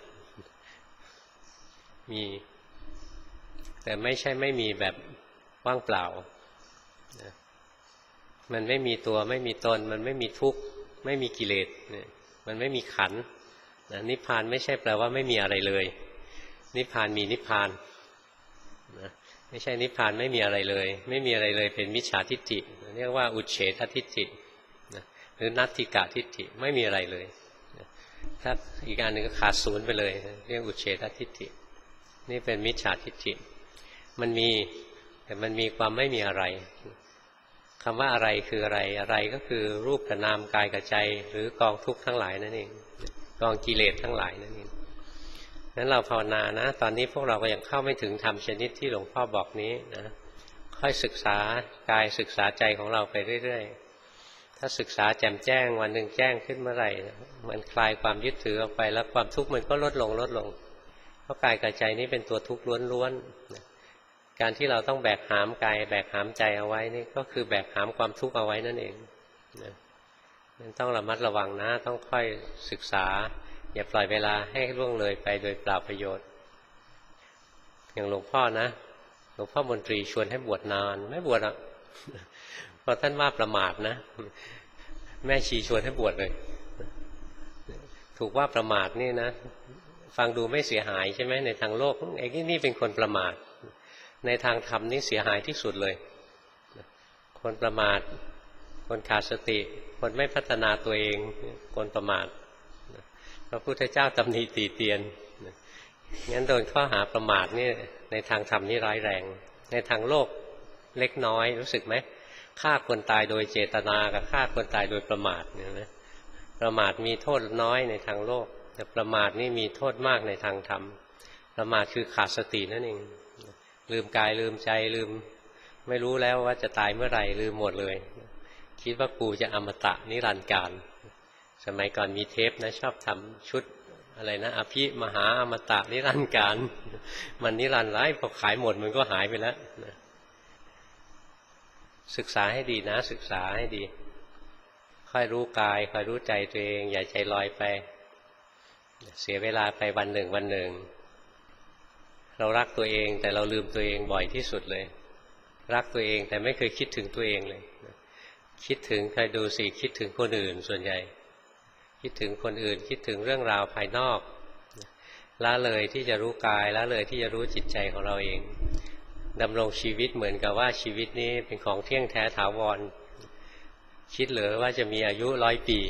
มีแต่ไม่ใช่ไม่มีแบบว่างเปล่านะมันไม่มีตัวไม่มีตนมันไม่มีทุกข์ไม่มีกิเลสเนี่ยมันไม่มีขันธ์นะนิพพานไม่ใช่แปลว่าไม่มีอะไรเลยนิพพานมีนิพพานนะไม่ใช่นิพพานไม่มีอะไรเลยไม่มีอะไรเลยเป็นมิจฉาทิฏฐิเรียกว่าอุเฉททิฏฐินะหรือนัตถิกะทิฏฐิไม่มีอะไรเลยนะถ้าอีกอันหนึ่งก็ขาดศูนย์ไปเลยเรียกอุเฉททิฏฐินี่เป็นมิจฉาทิฏฐิมันมีแต่มันมีความไม่มีอะไรคำว่าอะไรคืออะไรอะไรก็คือรูปกับนามกายกับใจหรือกองทุกข์ทั้งหลายนั่นเองกองกิเลสทั้งหลายนั่นเองนั้นเราภาวนานะตอนนี้พวกเราก็ยังเข้าไม่ถึงธรรมชนิดที่หลวงพ่อบอกนี้นะค่อยศึกษากายศึกษาใจของเราไปเรื่อยๆถ้าศึกษาแจ่มแจ้งวันหนึ่งแจ้งขึ้นเมื่อไหร่มันคลายความยึดถือออกไปแล้วความทุกข์มันก็ลดลงลดลงเพราะกายกับใจนี้เป็นตัวทุกข์ล้วนๆการที่เราต้องแบกหามกายแบกหามใจเอาไว้นี่ก็คือแบกหามความทุกข์เอาไว้นั่นเองนะต้องระมัดระวังนะต้องค่อยศึกษาอย่าปล่อยเวลาให้ล่วงเลยไปโดยเปล่าประโยชน์อย่างหลวงพ่อนะหลวงพ่อมนตรีชวนให้บวชนานไม่บวชอ่ะเพราะท่านว่าประมาทนะแม่ชีชวนให้บวชเลยถูกว่าประมาทนี่นะฟังดูไม่เสียหายใช่ไหมในทางโลกไอ้นี่เป็นคนประมาทในทางธรรมนี่เสียหายที่สุดเลยคนประมาทคนขาดสติคนไม่พัฒนาตัวเองคนประมาทพระพุทธเจ้าตำหนิตีเตียนงั้นโดนข้อหาประมาทนี่ในทางธรรมนี่ร้ายแรงในทางโลกเล็กน้อยรู้สึกไหมฆ่าคนตายโดยเจตนากับฆ่าคนตายโดยประมาทเนี่ยนะประมาทมีโทษน้อยในทางโลกแต่ประมาทนี่มีโทษมากในทางธรรมประมาทคือขาดสตินั่นเองลืมกายลืมใจลืมไม่รู้แล้วว่าจะตายเมื่อไหร่ลืมหมดเลยคิดว่ากูจะอมตะนิรันดร์กาลสมัยก่อนมีเทปนะชอบทำชุดอะไรนะอภิมหาอมตะนิรันดร์กาลมันนิรันดร์ไรพอขายหมดมันก็หายไปแล้วนะศึกษาให้ดีนะศึกษาให้ดีค่อยรู้กายค่อยรู้ใจตัวเองอย่าใจลอยไปเสียเวลาไปวันหนึ่งวันหนึ่งเรารักตัวเองแต่เราลืมตัวเองบ่อยที่สุดเลยรักตัวเองแต่ไม่เคยคิดถึงตัวเองเลยคิดถึงใครดูสิคิดถึงคนอื่นส่วนใหญ่คิดถึงคนอื่นคิดถึงเรื่องราวภายนอกละเลยที่จะรู้กายละเลยที่จะรู้จิตใจของเราเองดำรงชีวิตเหมือนกับว่าชีวิตนี้เป็นของเที่ยงแท้ถาวรคิดเหลือว่าจะมีอายุร้อยปี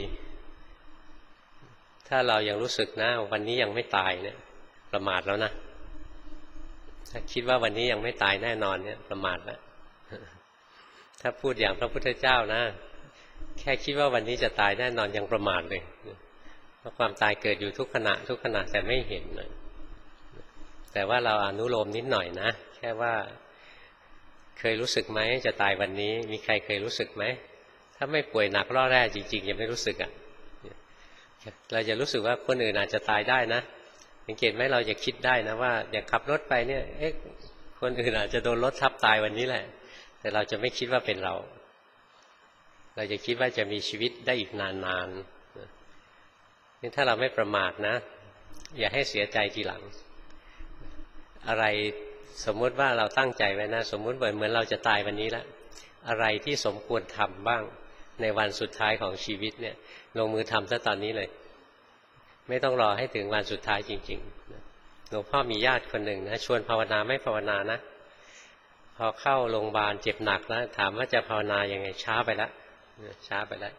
ถ้าเรายังรู้สึกนะวันนี้ยังไม่ตายเนี่ยประมาทแล้วนะถ้าคิดว่าวันนี้ยังไม่ตายแน่นอนเนี่ยประมาทแล้วถ้าพูดอย่างพระพุทธเจ้านะแค่คิดว่าวันนี้จะตายแน่นอนยังประมาทเลยเพราะความตายเกิดอยู่ทุกขณะทุกขณะแต่ไม่เห็นเลยแต่ว่าเราอนุโลมนิดหน่อยนะแค่ว่าเคยรู้สึกไหมจะตายวันนี้มีใครเคยรู้สึกไหมถ้าไม่ป่วยหนักร่อแร่จริงๆยังไม่รู้สึกอ่ะเราจะรู้สึกว่าคนอื่นอาจจะตายได้นะสังเกตไหมเราจะคิดได้นะว่าอย่างขับรถไปเนี่ยเอ๊ะคนอื่นอาจจะโดนรถทับตายวันนี้แหละแต่เราจะไม่คิดว่าเป็นเราเราจะคิดว่าจะมีชีวิตได้อีกนานๆนี่ถ้าเราไม่ประมาทนะอย่าให้เสียใจทีหลังอะไรสมมุติว่าเราตั้งใจไว้นะสมมุติเหมือนเราจะตายวันนี้แล้วอะไรที่สมควรทำบ้างในวันสุดท้ายของชีวิตเนี่ยลงมือทำซะตอนนี้เลยไม่ต้องรอให้ถึงวันสุดท้ายจริงๆหลวงพ่อมีญาติคนหนึ่งนะชวนภาวนาไม่ภาวนานะพอเข้าโรงพยาบาลเจ็บหนักแล้วถามว่าจะภาวนายังไงช้าไปแล้วช้าไปแล้ว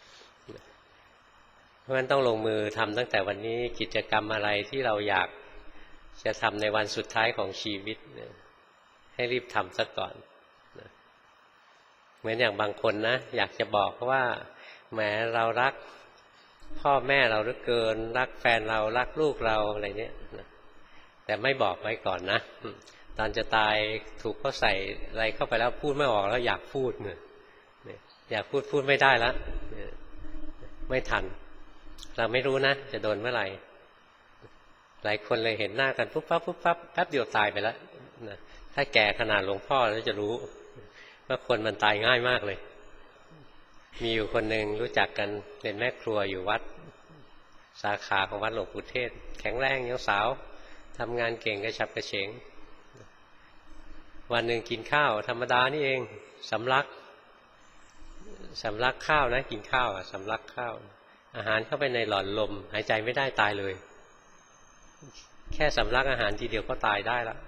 เพราะฉะนั้นต้องลงมือทำตั้งแต่วันนี้กิจกรรมอะไรที่เราอยากจะทำในวันสุดท้ายของชีวิตให้รีบทำซะก่อนเหมือนอย่างบางคนนะอยากจะบอกว่าแหมเรารักพ่อแม่เราเหลือเกินรักแฟนเรารักลูกเราอะไรเนี้ยแต่ไม่บอกไว้ก่อนนะตอนจะตายถูกเขาใส่อะไรเข้าไปแล้วพูดไม่ออกแล้วอยากพูดเนี่ยอยากพูดพูดไม่ได้แล้วไม่ทันเราไม่รู้นะจะโดนเมื่อไหร่หลายคนเลยเห็นหน้ากันปุ๊บปั๊บปุ๊บปั๊บแป๊บเดียวตายไปแล้วนะถ้าแก่ขนาดหลวงพ่อแล้วจะรู้ว่าคนมันตายง่ายมากเลยมีอยู่คนหนึ่งรู้จักกันเป็นแม่ครัวอยู่วัดสาขาของวัดหลวงปู่เทศแข็งแรงยังสาวทำงานเก่งกระฉับกระเฉงวันหนึ่งกินข้าวธรรมดานี่เองสำลักสำลักข้าวนะกินข้าวสำลักข้าวอาหารเข้าไปในหลอดลมหายใจไม่ได้ตายเลยแค่สำลักอาหารทีเดียวก็ตายได้แล้ว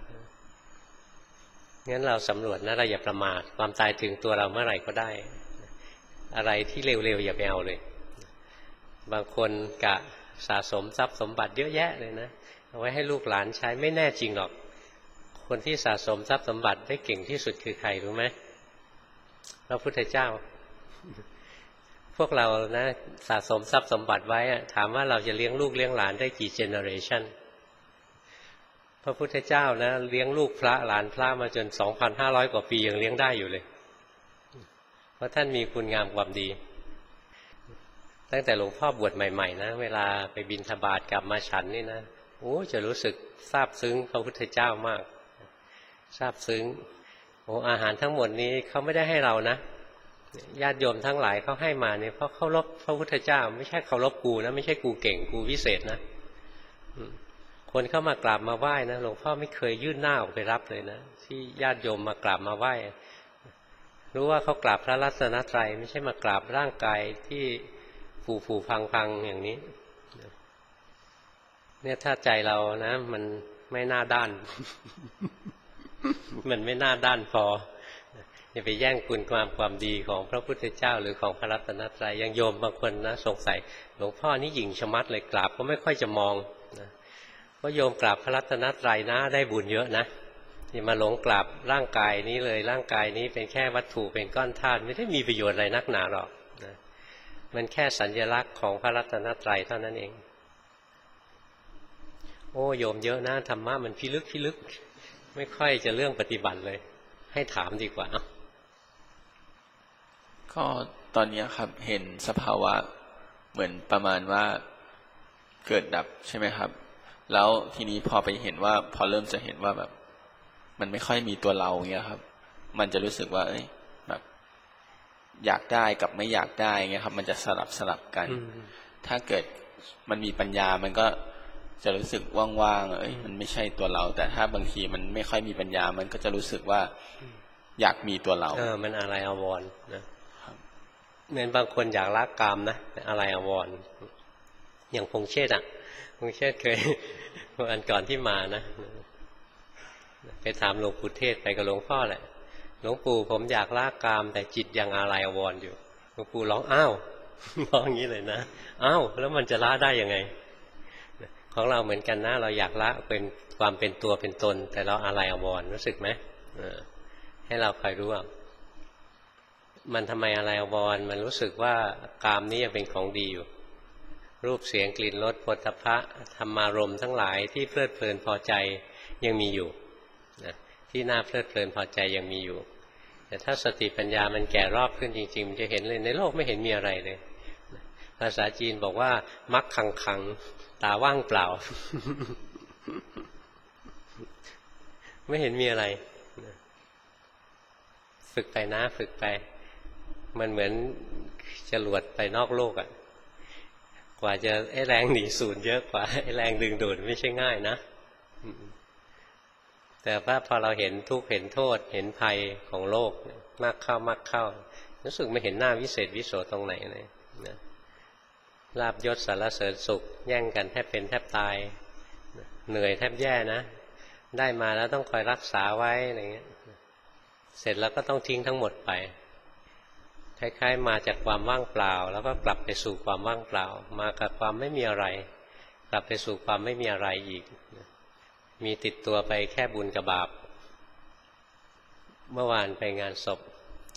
งั้นเราสำรวจนะเราอย่าประมาทความตายถึงตัวเราเมื่อไหร่ก็ได้อะไรที่เร็วๆอย่าไปเอาเลยบางคนกะสะสมทรัพย์สมบัติเยอะแยะเลยนะเอาไว้ให้ลูกหลานใช้ไม่แน่จริงหรอกคนที่สะสมทรัพย์สมบัติได้เก่งที่สุดคือใครรู้ไหมพระพุทธเจ้าพวกเรานะสะสมทรัพย์สมบัติไว้ถามว่าเราจะเลี้ยงลูกเลี้ยงหลานได้กี่เจเนอเรชันพระพุทธเจ้านะเลี้ยงลูกพระหลานพระมาจน สองพันห้าร้อย กว่าปียังเลี้ยงได้อยู่เลยเพราะท่านมีคุณงามความดีตั้งแต่หลวงพ่อบวชใหม่ๆนะเวลาไปบิณฑบาตกลับมาฉันนี่นะโอ้จะรู้สึกซาบซึ้งพระพุทธเจ้ามากซาบซึ้งโอ้อาหารทั้งหมดนี้เขาไม่ได้ให้เรานะญาติโยมทั้งหลายเขาให้มาเนี่ยเพราะเคารพพระพุทธเจ้าไม่ใช่เคารพกูนะไม่ใช่กูเก่งกูวิเศษนะคนเข้ามากราบมาไหว้นะหลวงพ่อไม่เคยยื่นหน้าออกไปรับเลยนะที่ญาติโยมมากราบมาไหว้รู้ว่าเขากราบพระรัตนตรัยไม่ใช่มากราบร่างกายที่ฟูฟูพังพังอย่างนี้เนี่ยถ้าใจเรานะมันไม่น่าด้าน มันไม่น่าด้านพออย่าไปแย่งคุณความความดีของพระพุทธเจ้าหรือของพระรัตนตรัยยังโยมบางคนนะสงสัยหลวงพ่อนี่หยิ่งชะมัดเลยกราบก็ไม่ค่อยจะมองนะเพราะโยมกราบพระรัตนตรัยนะได้บุญเยอะนะอย่ามาหลงกราบร่างกายนี้เลยร่างกายนี้เป็นแค่วัตถุเป็นก้อนธาตุไม่ได้มีประโยชน์อะไรนักหนาหรอกนะมันแค่สัญลักษณ์ของพระรัตนตรัยเท่านั้นเองโอ้โยมเยอะนะธรรมะมันพิลึกพิลึกไม่ค่อยจะเรื่องปฏิบัติเลยให้ถามดีกว่าก็ตอนนี้ครับเห็นสภาวะเหมือนประมาณว่าเกิดดับใช่ไหมครับแล้วทีนี้พอไปเห็นว่าพอเริ่มจะเห็นว่าแบบมันไม่ค่อยมีตัวเราเงี้ยครับมันจะรู้สึกว่าเอ้ยแบบอยากได้กับไม่อยากได้เงี้ยครับมันจะสลับสลับกันถ้าเกิดมันมีปัญญามันก็จะรู้สึกว่างๆเอ้ยมันไม่ใช่ตัวเราแต่ถ้าบางทีมันไม่ค่อยมีปัญญามันก็จะรู้สึกว่าอยากมีตัวเราเออมันอะไรอาวรณ์นะเหมือนบางคนอยากละกามนะอะไรอาวรณ์อย่างพงเชษฐ์อ่ะพงเชษฐ์เคยอันก่อนที่มานะไปถามหลวงปู่เทศไปกับหลวงพ่อแหละหลวงปู่ผมอยากละกามแต่จิตยังอะไรอาวรณ์อยู่หลวงปู่ร้องอ้าวร้องอย่างนี้เลยนะอ้าวแล้วมันจะละได้ยังไงของเราเหมือนกันนะเราอยากละเป็นความเป็นตัวเป็นตนแต่เราอะไรอาวรณ์รู้สึกไหมให้เราคอยรู้ว่ามันทำไมอะไรอาวรณ์มันรู้สึกว่ากามนี้ยังเป็นของดีอยู่รูปเสียงกลิ่นรสโผฏฐัพพะธรรมารมณ์ทั้งหลายที่เพลิดเพลินพอใจยังมีอยู่นะที่น่าเพลิดเพลินพอใจยังมีอยู่แต่ถ้าสติปัญญามันแก่รอบขึ้นจริงๆมันจะเห็นเลยในโลกไม่เห็นมีอะไรเลยภาษาจีนบอกว่ามักขังขังตาว่างเปล่า ไม่เห็นมีอะไรฝึกไปนะฝึกไปมันเหมือนจรวดไปนอกโลกอ่ะกว่าจะไอ้แรงหนีศูนย์เยอะกว่าไอ้แรงดึงดูดไม่ใช่ง่ายนะแต่ว่าพอเราเห็นทุกข์เห็นโทษเห็นภัยของโลกมากเข้ามากเข้ารู้สึกไม่เห็นหน้าวิเศษวิโสตรงไหนเลยนะลาภยศสรรเสริญสุขแย่งกันแทบเป็นแทบตายเหนื่อยแทบแย่นะได้มาแล้วต้องคอยรักษาไว้อะไรเงี้ยเสร็จแล้วก็ต้องทิ้งทั้งหมดไปคล้ายๆมาจากความว่างเปล่าแล้วก็กลับไปสู่ความว่างเปล่ามากับความไม่มีอะไรกลับไปสู่ความไม่มีอะไรอีกมีติดตัวไปแค่บุญกับบาปเมื่อวานไปงานศพ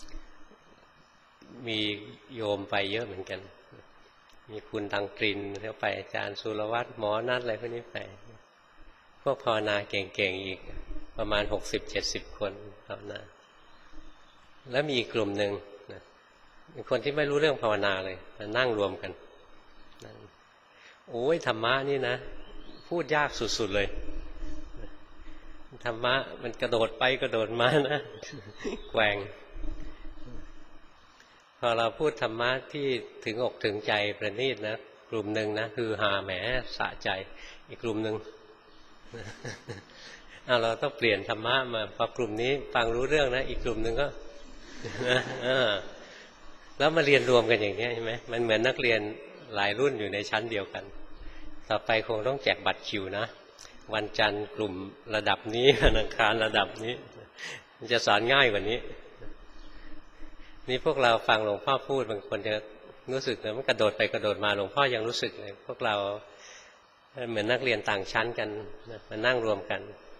มีโยมไปเยอะเหมือนกันมีคุณตังกรินเข้าไปอาจารย์สุรวัตรหมอนัทอะไรพวกนี้ไปพวกภาวนาเก่งๆอีกประมาณหกสิบเจ็ดสิบคนภาวนาแล้วมีอีกกลุ่มหนึ่งคนที่ไม่รู้เรื่องภาวนาเลยมานั่งรวมกันโอ้ยธรรมะนี่นะพูดยากสุดๆเลยธรรมะมันกระโดดไปกระโดดมานะแกว่งพอเราพูดธรรมะที่ถึงอกถึงใจประณีตนะกลุ่มหนึ่งนะคือหาแหมสะใจอีกกลุ่มหนึ่งเอาเราต้องเปลี่ยนธรรมะมาพอกลุ่มนี้ฟังรู้เรื่องนะอีกกลุ่มหนึ่งก็แล้วมาเรียนรวมกันอย่างนี้ใช่ไหมมันเหมือนนักเรียนหลายรุ่นอยู่ในชั้นเดียวกันต่อไปคงต้องแจกบัตรคิวนะวันจันทร์กลุ่มระดับนี้วันอังคารระดับนี้มันจะสอนง่ายกว่านี้นี่พวกเราฟังหลวงพ่อพูดบางคนจะรู้สึกนะมันกระโดดไปกระโดดมาหลวงพ่อยังรู้สึกเลยพวกเราเหมือนนักเรียนต่างชั้นกันมานั่งรวมกัน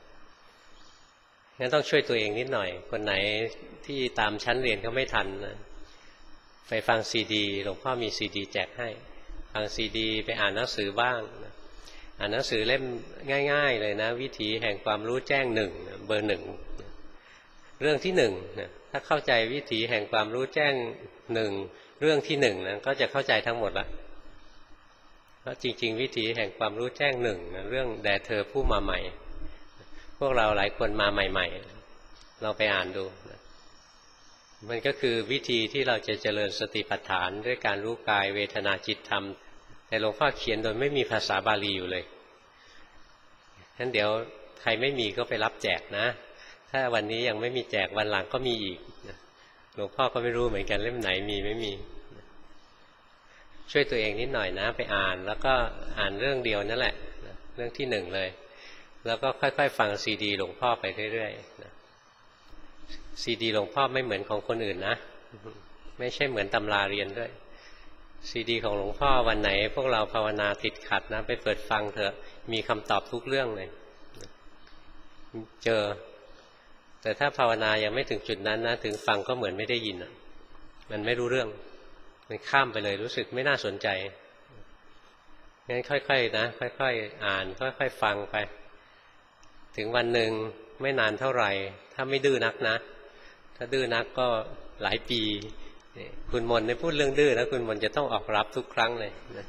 งั้นต้องช่วยตัวเองนิดหน่อยคนไหนที่ตามชั้นเรียนเขาไม่ทันนะไปฟังซีดีหลวงพ่อมีซีดีแจกให้ฟังซีดีไปอ่านหนังสือบ้างอ่านหนังสือเล่มง่ายๆเลยนะวิถีแห่งความรู้แจ้งหนึ่งเบอร์หนึ่งเรื่องที่หนึ่งถ้าเข้าใจวิถีแห่งความรู้แจ้งหนึ่งเรื่องที่หนึ่งนะก็จะเข้าใจทั้งหมดละเพราะจริงๆวิถีแห่งความรู้แจ้งหนึ่งเรื่องแด่เธอผู้มาใหม่พวกเราหลายคนมาใหม่ๆเราไปอ่านดูมันก็คือวิธีที่เราจะเจริญสติปัฏฐานด้วยการรู้กายเวทนาจิตธรรมแต่หลวงพ่อเขียนโดยไม่มีภาษาบาลีอยู่เลยงั้นเดี๋ยวใครไม่มีก็ไปรับแจกนะถ้าวันนี้ยังไม่มีแจกวันหลังก็มีอีกหลวงพ่อก็ไม่รู้เหมือนกันเล่มไหนมีไม่มีช่วยตัวเองนิดหน่อยนะไปอ่านแล้วก็อ่านเรื่องเดียวนั่นแหละเรื่องที่หนึ่งเลยแล้วก็ค่อยๆฟังซีดีหลวงพ่อไปเรื่อยๆซีดีหลวงพ่อไม่เหมือนของคนอื่นนะไม่ใช่เหมือนตำราเรียนด้วยซีดีของหลวงพ่อวันไหนพวกเราภาวนาติดขัดนะไปเปิดฟังเถอะมีคำตอบทุกเรื่องเลยเจอแต่ถ้าภาวนายังไม่ถึงจุดนั้นนะถึงฟังก็เหมือนไม่ได้ยินมันไม่รู้เรื่องมันข้ามไปเลยรู้สึกไม่น่าสนใจงั้นค่อยๆนะค่อยๆอ่านค่อยๆฟังไปถึงวันหนึ่งไม่นานเท่าไหร่ถ้าไม่ดื้อนักนะถ้าดื้อนักก็หลายปีคุณมนต์ได้พูดเรื่องดื้อแล้วคุณมนต์จะต้องออกรับทุกครั้งเลยนะ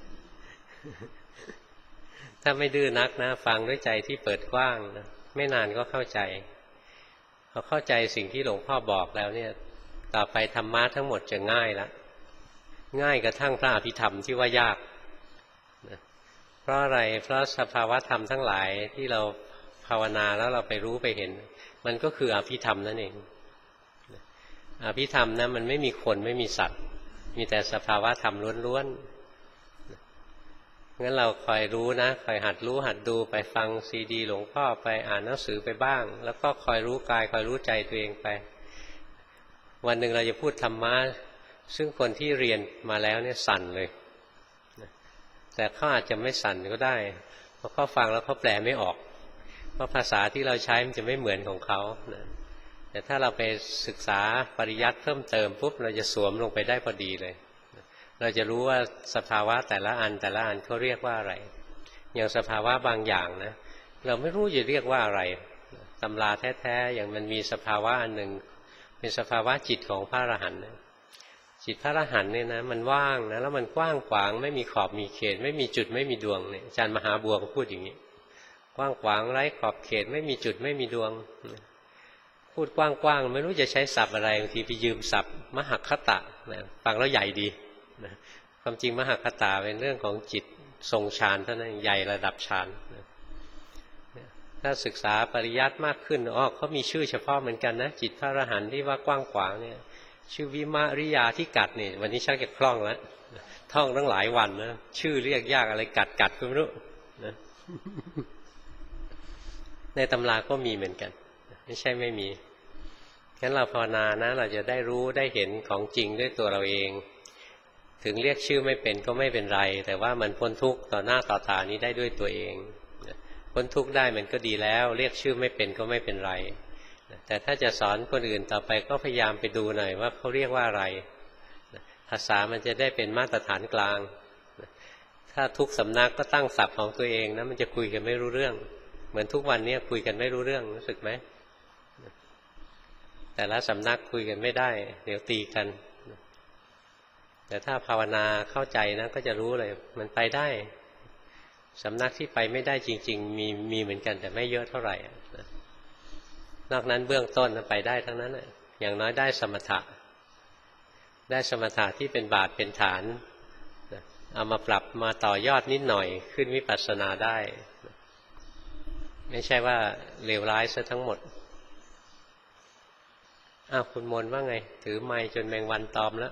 ถ้าไม่ดื้อนักนะฟังด้วยใจที่เปิดกว้างนะไม่นานก็เข้าใจพอเข้าใจสิ่งที่หลวงพ่อบอกแล้วเนี่ยต่อไปธรรมะทั้งหมดจะง่ายละง่ายกระทั่งพระอภิธรรมที่ว่ายากนะเพราะอะไรเพราะสภาวะธรรมทั้งหลายที่เราภาวนาแล้วเราไปรู้ไปเห็นมันก็คืออภิธรรมนั่นเองอภิธรรมนะมันไม่มีคนไม่มีสัตว์มีแต่สภาวะธรรมล้วนๆงั้นเราคอยรู้นะคอยหัดรู้หัดดูไปฟังซีดีหลวงพ่อไปอ่านหนังสือไปบ้างแล้วก็คอยรู้กายคอยรู้ใจตัวเองไปวันหนึ่งเราจะพูดธรรมะซึ่งคนที่เรียนมาแล้วเนี่ยสั่นเลยแต่เขาอาจจะไม่สั่นก็ได้เพราะเขาฟังแล้วเขาแปลไม่ออกเพราะภาษาที่เราใช้มันจะไม่เหมือนของเขานะแต่ถ้าเราไปศึกษาปริยัติเพิ่มเติมปุ๊บเราจะสวมลงไปได้พอดีเลยเราจะรู้ว่าสภาวะแต่ละอันแต่ละอันเขาเรียกว่าอะไรอย่างสภาวะบางอย่างนะเราไม่รู้จะเรียกว่าอะไรตำราแท้ๆอย่างมันมีสภาวะอันหนึ่งเป็นสภาวะจิตของพระอรหันต์จิตพระอรหันต์เนี่ยนะมันว่างนะแล้วมันกว้างขวางไม่มีขอบมีเขตไม่มีจุดไม่มีดวงเนี่ยอาจารย์มหาบัวก็พูดอย่างนี้กว้างขวางไร้ขอบเขตไม่มีจุดไม่มีดวงพูดกว้างๆไม่รู้จะใช้ศัพท์อะไรบางทีไปยืมศัพท์มหคตะนะฟังแล้วใหญ่ดีนะความจริงมหคตาเป็นเรื่องของจิตทรงฌานเท่านั้นใหญ่ระดับฌานถ้าศึกษาปริยัติมากขึ้นอ๋อเขามีชื่อเฉพาะเหมือนกันนะจิตพระอรหันต์ที่ว่ากว้างขวางเนี่ยชื่อวิมาริยาที่กัดนี่วันนี้ชักจะคล่องแล้วท่องตั้งหลายวันนะชื่อเรียกยากอะไรกัดกัดก็ไม่รู้นะในตำราก็มีเหมือนกันไม่ใช่ไม่มีงั้นเราภาวนานะเราจะได้รู้ได้เห็นของจริงด้วยตัวเราเองถึงเรียกชื่อไม่เป็นก็ไม่เป็นไรแต่ว่ามันพ้นทุกข์ต่อหน้าต่อตานี้ได้ด้วยตัวเองพ้นทุกข์ได้มันก็ดีแล้วเรียกชื่อไม่เป็นก็ไม่เป็นไรแต่ถ้าจะสอนคนอื่นต่อไปก็พยายามไปดูหน่อยว่าเขาเรียกว่าอะไรภาษามันจะได้เป็นมาตรฐานกลางถ้าทุกสำนักก็ตั้งศัพท์ของตัวเองนะมันจะคุยกันไม่รู้เรื่องเหมือนทุกวันนี้คุยกันไม่รู้เรื่องรู้สึกไหมแต่ละสำนักคุยกันไม่ได้เดี๋ยวตีกันแต่ถ้าภาวนาเข้าใจนะก็จะรู้เลยมันไปได้สำนักที่ไปไม่ได้จริงๆมีมีเหมือนกันแต่ไม่เยอะเท่าไหร่นอกนั้นเบื้องต้นไปได้ทั้งนั้นอย่างน้อยได้สมถะได้สมถะที่เป็นบาทเป็นฐานเอามาปรับมาต่อยอดนิดหน่อยขึ้นวิปัสสนาได้ไม่ใช่ว่าเลวร้ายซะทั้งหมดอ้าวคุณมนว่าไงถือไม้จนแมงวันตอมแล้ว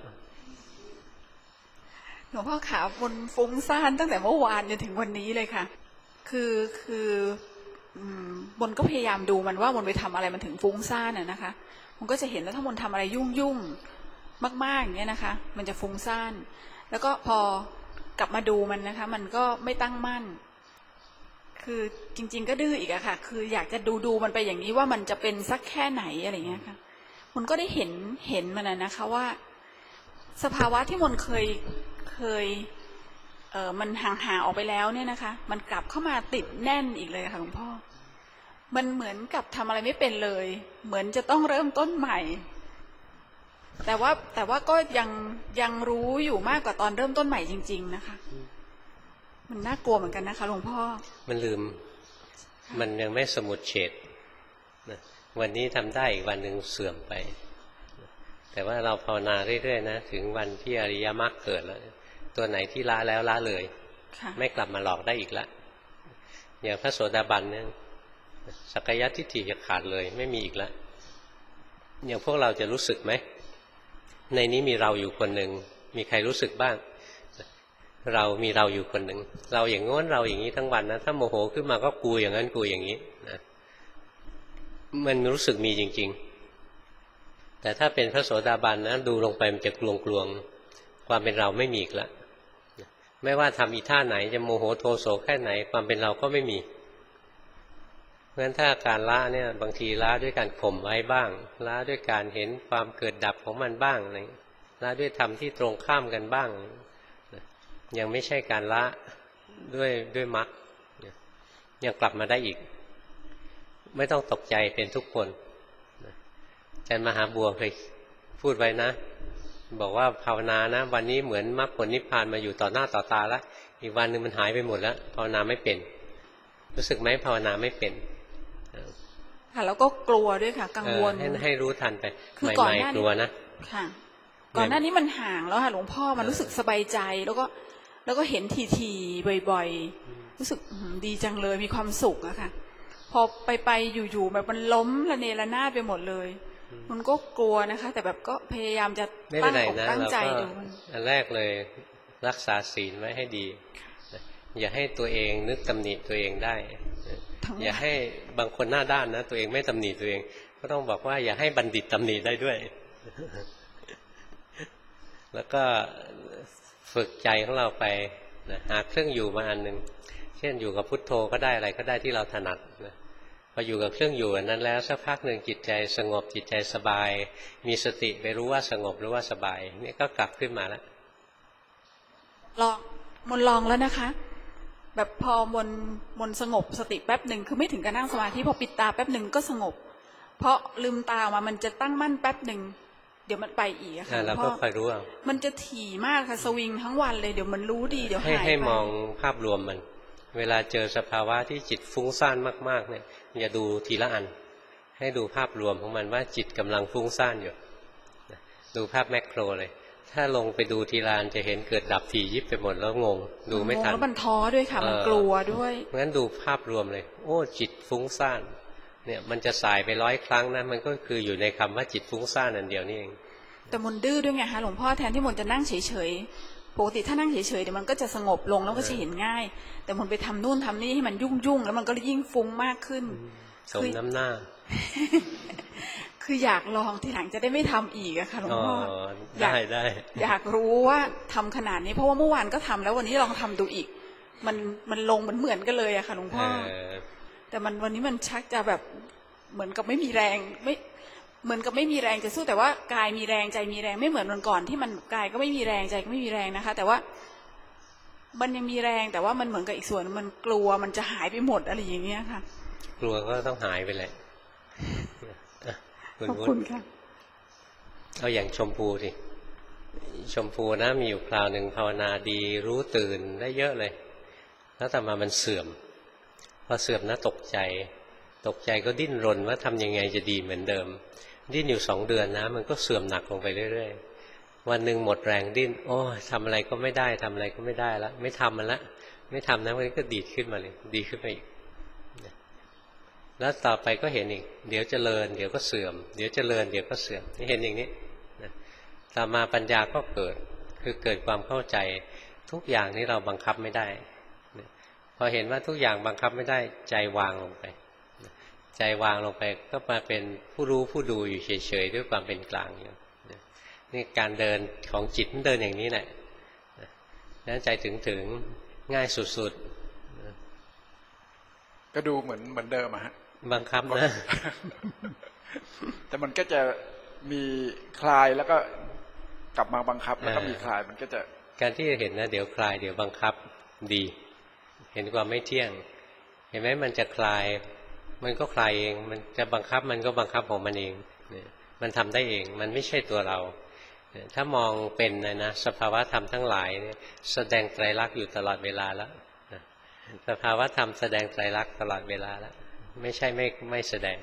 หลวงพ่อขาบนฟุ้งซ่านตั้งแต่เมื่อวานจนถึงวันนี้เลยค่ะคือคือบนก็พยายามดูมันว่าบนไปทำอะไรมันถึงฟุ้งซ่านน่ะนะคะมันก็จะเห็นแล้วถ้าบนทำอะไรยุ่งยุ่งมากๆอย่างเงี้ยนะคะมันจะฟุ้งซ่านแล้วก็พอกลับมาดูมันนะคะมันก็ไม่ตั้งมั่นคือจริงๆก็ดื้ออีกอะค่ะคืออยากจะดูดูมันไปอย่างนี้ว่ามันจะเป็นสักแค่ไหนอะไรเงี้ยค่ะมันก็ได้เห็นเห็นมันนะคะว่าสภาวะที่มันเคยเคยเอ่อมันห่างๆออกไปแล้วเนี่ยนะคะมันกลับเข้ามาติดแน่นอีกเลยค่ะหลวงพ่อมันเหมือนกับทำอะไรไม่เป็นเลยเหมือนจะต้องเริ่มต้นใหม่แต่ว่าแต่ว่าก็ยังยังรู้อยู่มากกว่าตอนเริ่มต้นใหม่จริงๆนะคะมันน่ากลัวเหมือนกันนะคะหลวงพ่อมันลืมมันยังไม่สมุดเฉดนะวันนี้ทำได้อีกวันหนึ่งเสื่อมไปแต่ว่าเราภาวนาเรื่อยๆนะถึงวันที่อริยมรรคเกิดแล้วตัวไหนที่ละแล้วละเลยไม่กลับมาหลอกได้อีกแล้วอย่างพระโสดาบันเนี่ยสักกายทิฏฐิจะขาดเลยไม่มีอีกแล้วอย่างพวกเราจะรู้สึกไหมในนี้มีเราอยู่คนหนึ่งมีใครรู้สึกบ้างเรามีเราอยู่คนหนึ่งเราอย่างง้นเราอย่างนี้ทั้งวันนะถ้าโมโหขึ้นมาก็กูอย่างนั้นกูอย่างนี้นะมันรู้สึกมีจริงๆแต่ถ้าเป็นพระโสดาบันนะดูลงไปมันจะกลวงๆความเป็นเราไม่มีอีกแล้วไม่ว่าทำอีท่าไหนจะโมโหโทโสแค่ไหนความเป็นเราก็ไม่มีเพราะฉะนั้นถ้าการละเนี่ยบางทีละด้วยการข่มไว้บ้างละด้วยการเห็นความเกิดดับของมันบ้างอะไรละด้วยธรรมที่ตรงข้ามกันบ้างยังไม่ใช่การละด้วยด้วยมรรคยังกลับมาได้อีกไม่ต้องตกใจเป็นทุกคนอาจารย์มหาบัวเคยพูดไว้นะบอกว่าภาวนานะวันนี้เหมือนมรรคผลนิพพานมาอยู่ต่อหน้าต่อตาแล้วอีกวันหนึ่งมันหายไปหมดแล้วภาวนาไม่เป็นรู้สึกไหมภาวนาไม่เป็นค่ะแล้วก็กลัวด้วยค่ะกังวลให้ให้รู้ทันไปคือก่อนหน้านี้กลัวนะค่ะก่อนหน้านี้มันห่างแล้วค่ะหลวงพ่อมันรู้สึกสบายใจแล้วก็แล้วก็เห็นทีๆบ่อยๆรู้สึกดีจังเลยมีความสุขอะค่ะพอไปไปอยู่ๆแบบมันล้มระเนระนาดไปหมดเลยมันก็กลัวนะคะแต่แบบก็พยายามจะตั้งอกตั้งใจดูอันแรกเลยรักษาศีลไว้ให้ดีอย่าให้ตัวเองนึกตำหนิตัวเองได้อย่าให้บางคนหน้าด้านนะตัวเองไม่ตำหนิตัวเองก็ต้องบอกว่าอย่าให้บัณฑิตตำหนิได้ด้วยแล้วก็ฝึกใจของเราไปนะหาเครื่องอยู่มาอันหนึ่งเช่นอยู่กับพุทโธก็ได้อะไรก็ได้ที่เราถนัดนะพออยู่กับเครื่องอยู่นั้นแล้วสักพักหนึ่งจิตใจสงบจิตใจสบายมีสติไปรู้ว่าสงบรู้ว่าสบายนี่ก็กลับขึ้นมาแล้วลองมนลองแล้วนะคะแบบพอมนมนสงบสติแป๊บหนึ่งคือไม่ถึงกับนั่งสมาธิพอปิดตาแป๊บหนึ่งก็สงบเพราะลืมตาออกมามันจะตั้งมั่นแป๊บหนึ่งเดี๋ยวมันไปอีกค่ะเราก็คอยรู้เอามันจะถี่มากค่ะสวิงทั้งวันเลยเดี๋ยวมันรู้ดีเดี๋ยวหายไปให้มองภาพรวมมันเวลาเจอสภาวะที่จิตฟุ้งซ่านมากๆเนี่ยอย่าดูทีละอันให้ดูภาพรวมของมันว่าจิตกำลังฟุ้งซ่านอยู่ดูภาพแมกโรเลยทถ้าลงไปดูทีลานจะเห็นเกิดดับถี่ยิบไปหมดแล้วงงดูไม่ทันแล้วมันท้อด้วยค่ะมันกลัวด้วยงั้นดูภาพรวมเลยโอ้จิตฟุ้งซ่านเนี่ยมันจะสายไปร้อยครั้งนะมันก็คืออยู่ในคำว่าจิตฟุ้งซ่านอันเดียวนี่เองแต่มนดื้อด้วยไงคะหลวงพ่อแทนที่มนจะนั่งเฉยๆปกติถ้านั่งเฉยๆเดี๋ยวมันก็จะสงบลงแล้วก็จะเห็นง่ายแต่มนไปทำนู่นทำนี่ให้มันยุ่งๆแล้วมันก็ยิ่งฟุ้งมากขึ้นสมน้ำหน้าคืออยากลองทีหลังจะได้ไม่ทำอีกอะค่ะหลวงพ่ออยากได้อยากรู้ว่าทำขนาดนี้เพราะว่าเมื่อวานก็ทำแล้ววันนี้ลองทำดูอีกมันมันลงมันเหมือนกันเลยอะค่ะหลวงพ่อแต่มันวันนี้มันชักจะแบบเหมือนกับไม่มีแรงไม่เหมือนกับไม่มีแรงจะสู้แต่ว่ากายมีแรงใจมีแรงไม่เหมือนวันก่อนที่มันกายก็ไม่มีแรงใจก็ไม่มีแรงนะคะแต่ว่ามันยังมีแรงแต่ว่ามันเหมือนกับอีกส่วนมันกลัวมันจะหายไปหมดอะไรอย่างเงี้ยค่ะกลัวก็ต้องหายไปแหละขอบคุณค่ะเอาอย่างชมพูดิชมพูนะมีอยู่คราวหนึ่งภาวนาดีรู้ตื่นได้เยอะเลยแล้วต่อมามันเสื่อมพอเสื่อมนะตกใจตกใจก็ดิ้นรนว่าทำยังไงจะดีเหมือนเดิมดิ้นอยู่สองเดือนนะมันก็เสื่อมหนักลงไปเรื่อยๆวันหนึ่งหมดแรงดิ้นโอ้ทำอะไรก็ไม่ได้ทำอะไรก็ไม่ได้แล้วไม่ทำมันละไม่ทำนะมันก็ดีขึ้นมาเลยดีขึ้นไปอีกแล้วต่อไปก็เห็นอีกเดี๋ยวเจริญเดี๋ยวก็เสื่อมเดี๋ยวเจริญเดี๋ยวก็เสื่อมนี่เห็นอย่างนี้ต่อมาปัญญาก็เกิดคือเกิดความเข้าใจทุกอย่างนี้เราบังคับไม่ได้พอเห็นว่าทุกอย่างบังคับไม่ได้ใจวางลงไปใจวางลงไปก็มาเป็นผู้รู้ผู้ดูอยู่เฉยๆด้วยความเป็นกลางอยู่นี่การเดินของจิตมันเดินอย่างนี้แหละนั้นใจถึงถึงง่ายสุดๆก็ดูเหมือนเหมือนเดิมอะฮะบังคับนะแต่มันก็จะมีคลายแล้วก็กลับมาบังคับแล้วก็มีคลายมันก็จะการที่จะเห็นนะเดี๋ยวคลายเดี๋ยวบังคับดีเห็นความไม่เที่ยงเห็นไหมมันจะคลายมันก็คลายเองมันจะบังคับมันก็บังคับของมันเองมันทำได้เองมันไม่ใช่ตัวเราถ้ามองเป็นนะนะสภาวะธรรมทั้งหลายเนี่ยแสดงไตรลักษณ์อยู่ตลอดเวลาแล้วสภาวะธรรมแสดงไตรลักษณ์ตลอดเวลาแล้วไม่ใช่ไม่ไม่แสดง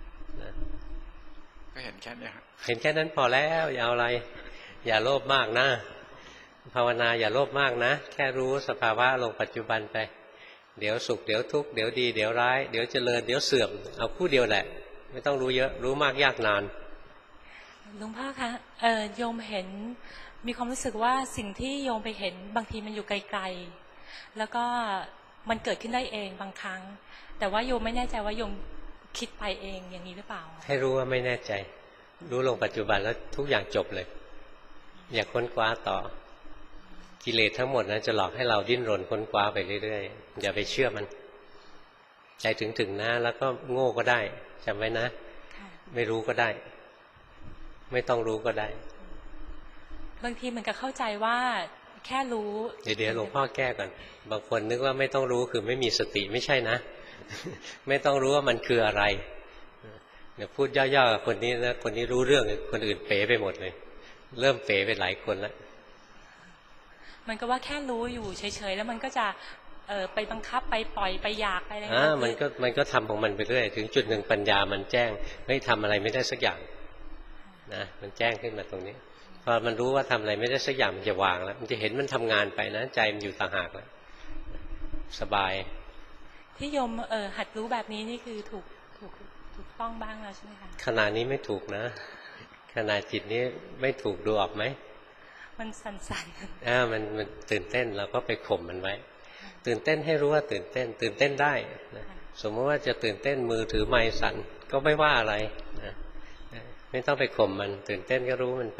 ก็เห็นแค่นี้เห็นแค่นั้นพอแล้วอย่าเอาอะไรอย่าโลภมากนะภาวนาอย่าโลภมากนะแค่รู้สภาวะลงปัจจุบันไปเดี๋ยวสุขเดี๋ยวทุกข์เดี๋ยวดีเดี๋ยวร้ายเดี๋ยวเจริญเดี๋ยวเสื่อมเอาคู่เดียวแหละไม่ต้องรู้เยอะรู้มากยากนานหลวงพ่อคะเออโยมเห็นมีความรู้สึกว่าสิ่งที่โยมไปเห็นบางทีมันอยู่ไกลๆแล้วก็มันเกิดขึ้นได้เองบางครั้งแต่ว่าโยมไม่แน่ใจว่าโยมคิดไปเองอย่างนี้หรือเปล่าให้รู้ว่าไม่แน่ใจรู้ลงปัจจุบันแล้วทุกอย่างจบเลยอย่าค้นคว้าต่อกิเลสทั้งหมดนะจะหลอกให้เราดิ้นรนค้นคว้าไปเรื่อยๆอย่าไปเชื่อมันใจถึงๆนะแล้วก็โง่ก็ได้จำไว้นะไม่รู้ก็ได้ไม่ต้องรู้ก็ได้บางทีมันก็เข้าใจว่าแค่รู้เดี๋ยวหลวงพ่อแก้ก่อนบางคนนึกว่าไม่ต้องรู้คือไม่มีสติไม่ใช่นะไม่ต้องรู้ว่ามันคืออะไรเดี๋ยวพูดย่อๆกับคนนี้นะคนนี้รู้เรื่องคนอื่นเป๋ไปหมดเลยเริ่มเป๋ไปหลายคนแล้วมันก็ว่าแค่รู้อยู่เฉยๆแล้วมันก็จะเอ่อไปบังคับไปปล่อยไปอยากไปอะไรอ่ามันก็มันก็ทำของมันไปเรื่อยถึงจุดหนึ่งปัญญามันแจ้งไม่ทำอะไรไม่ได้สักอย่างนะมันแจ้งขึ้นมาตรงนี้พอมันรู้ว่าทำอะไรไม่ได้สักอย่างมันจะวางแล้วมันจะเห็นมันทำงานไปนะใจมันอยู่ต่างหากแล้วสบายที่โยมเอ่อหัดรู้แบบนี้นี่คือถูกถูกถูกต้องบ้างแล้วใช่ไหมคะขณะนี้ไม่ถูกนะขณะจิตนี้ไม่ถูกดูออกไหมมันสั่นๆอ่ามันมันตื่นเต้นเราก็ไปข่มมันไว้ตื่นเต้นให้รู้ว่าตื่นเต้นตื่นเต้นได้นะสมมติว่าจะตื่นเต้นมือถือไม้สั่นก็ไม่ว่าอะไรนะไม่ต้องไปข่มมันตื่นเต้นก็รู้มันไป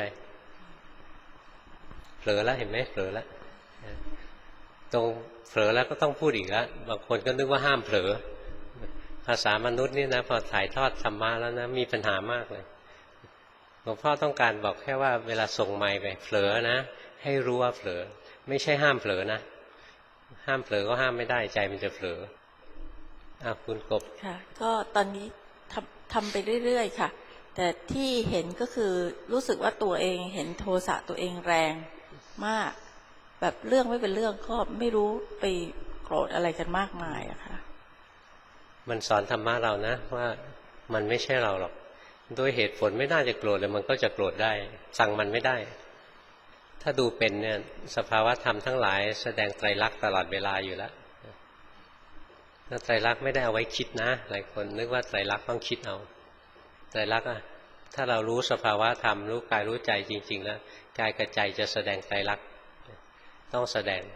เผลอแล้วเห็นไหมเผลอแล้วตรงเผลอแล้วก็ต้องพูดอีกแล้วบางคนก็นึกว่าห้ามเผลอภาษามนุษย์นี่นะพอถ่ายทอดธรรมะแล้วนะมีปัญหามากเลยหลวงพ่อต้องการบอกแค่ว่าเวลาส่งไมค์ไปเผลอนะให้รู้ว่าเผลอไม่ใช่ห้ามเผลอนะห้ามเผลอก็ห้ามไม่ได้ใจมันจะเผลออ่ะคุณกบค่ะก็ตอนนี้ทำทำไปเรื่อยๆค่ะแต่ที่เห็นก็คือรู้สึกว่าตัวเองเห็นโทสะตัวเองแรงมากแบบเรื่องไม่เป็นเรื่องก็ไม่รู้ไปโกรธอะไรกันมากมายอะค่ะมันสอนธรรมะเรานะว่ามันไม่ใช่เราหรอกโดยเหตุผลไม่น่าจะโกรธเลยมันก็จะโกรธได้สั่งมันไม่ได้ถ้าดูเป็นเนี่ยสภาวะธรรมทั้งหลายแสดงไตรลักษณ์ตลอดเวลาอยู่แล้วไตรลักษณ์ไม่ได้เอาไว้คิดนะหลายคนนึกว่าไตรลักษณ์ต้องคิดเอาไตรลักษณ์อะถ้าเรารู้สภาวะธรรมรู้กายรู้ใจจริงๆแล้วกายกับใจจะแสดงไตรลักษณ์ต้องแสดง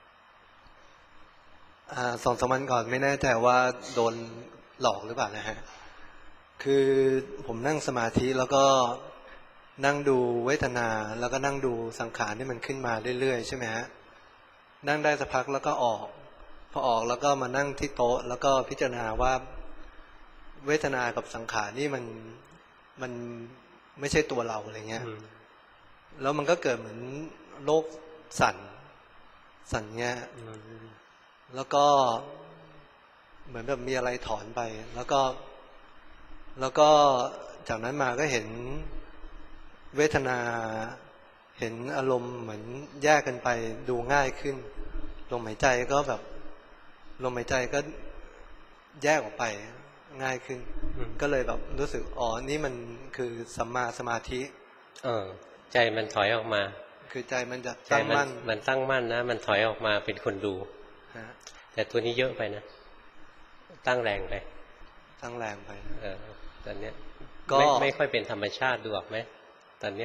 สองสามวันก่อนไม่แน่ใจว่าโดนหลอกหรือเปล่านะฮะคือผมนั่งสมาธิแล้วก็นั่งดูเวทนาแล้วก็นั่งดูสังขารที่มันขึ้นมาเรื่อยๆใช่ไหมฮะนั่งได้สักพักแล้วก็ออกพอออกแล้วก็มานั่งที่โต๊ะแล้วก็พิจารณาว่าเวทนากับสังขารนี่มันมันไม่ใช่ตัวเราอะไรเงี้ยแล้วมันก็เกิดเหมือนโลกสั่นสั่นเงี้ยแล้วก็เหมือนแบบมีอะไรถอนไปแล้วก็แล้วก็จากนั้นมาก็เห็นเวทนาเห็นอารมณ์เหมือนแยกกันไปดูง่ายขึ้นลมหายใจก็แบบลมหายใจก็แยกออกไปง่ายขึ้นก็เลยแบบรู้สึกอ๋อนี่มันคือสัมมาสมาธิเออใจมันถอยออกมาคือใจมันจะตั้งมั่นมันตั้งมั่นนะมันถอยออกมาเป็นคนดูแต่ตัวนี้เยอะไปนะตั้งแรงไปตั้งแรงไปเออตอนเนี้ยก็ไม่ไม่ค่อยเป็นธรรมชาติดูออกไหมตอนเนี้ย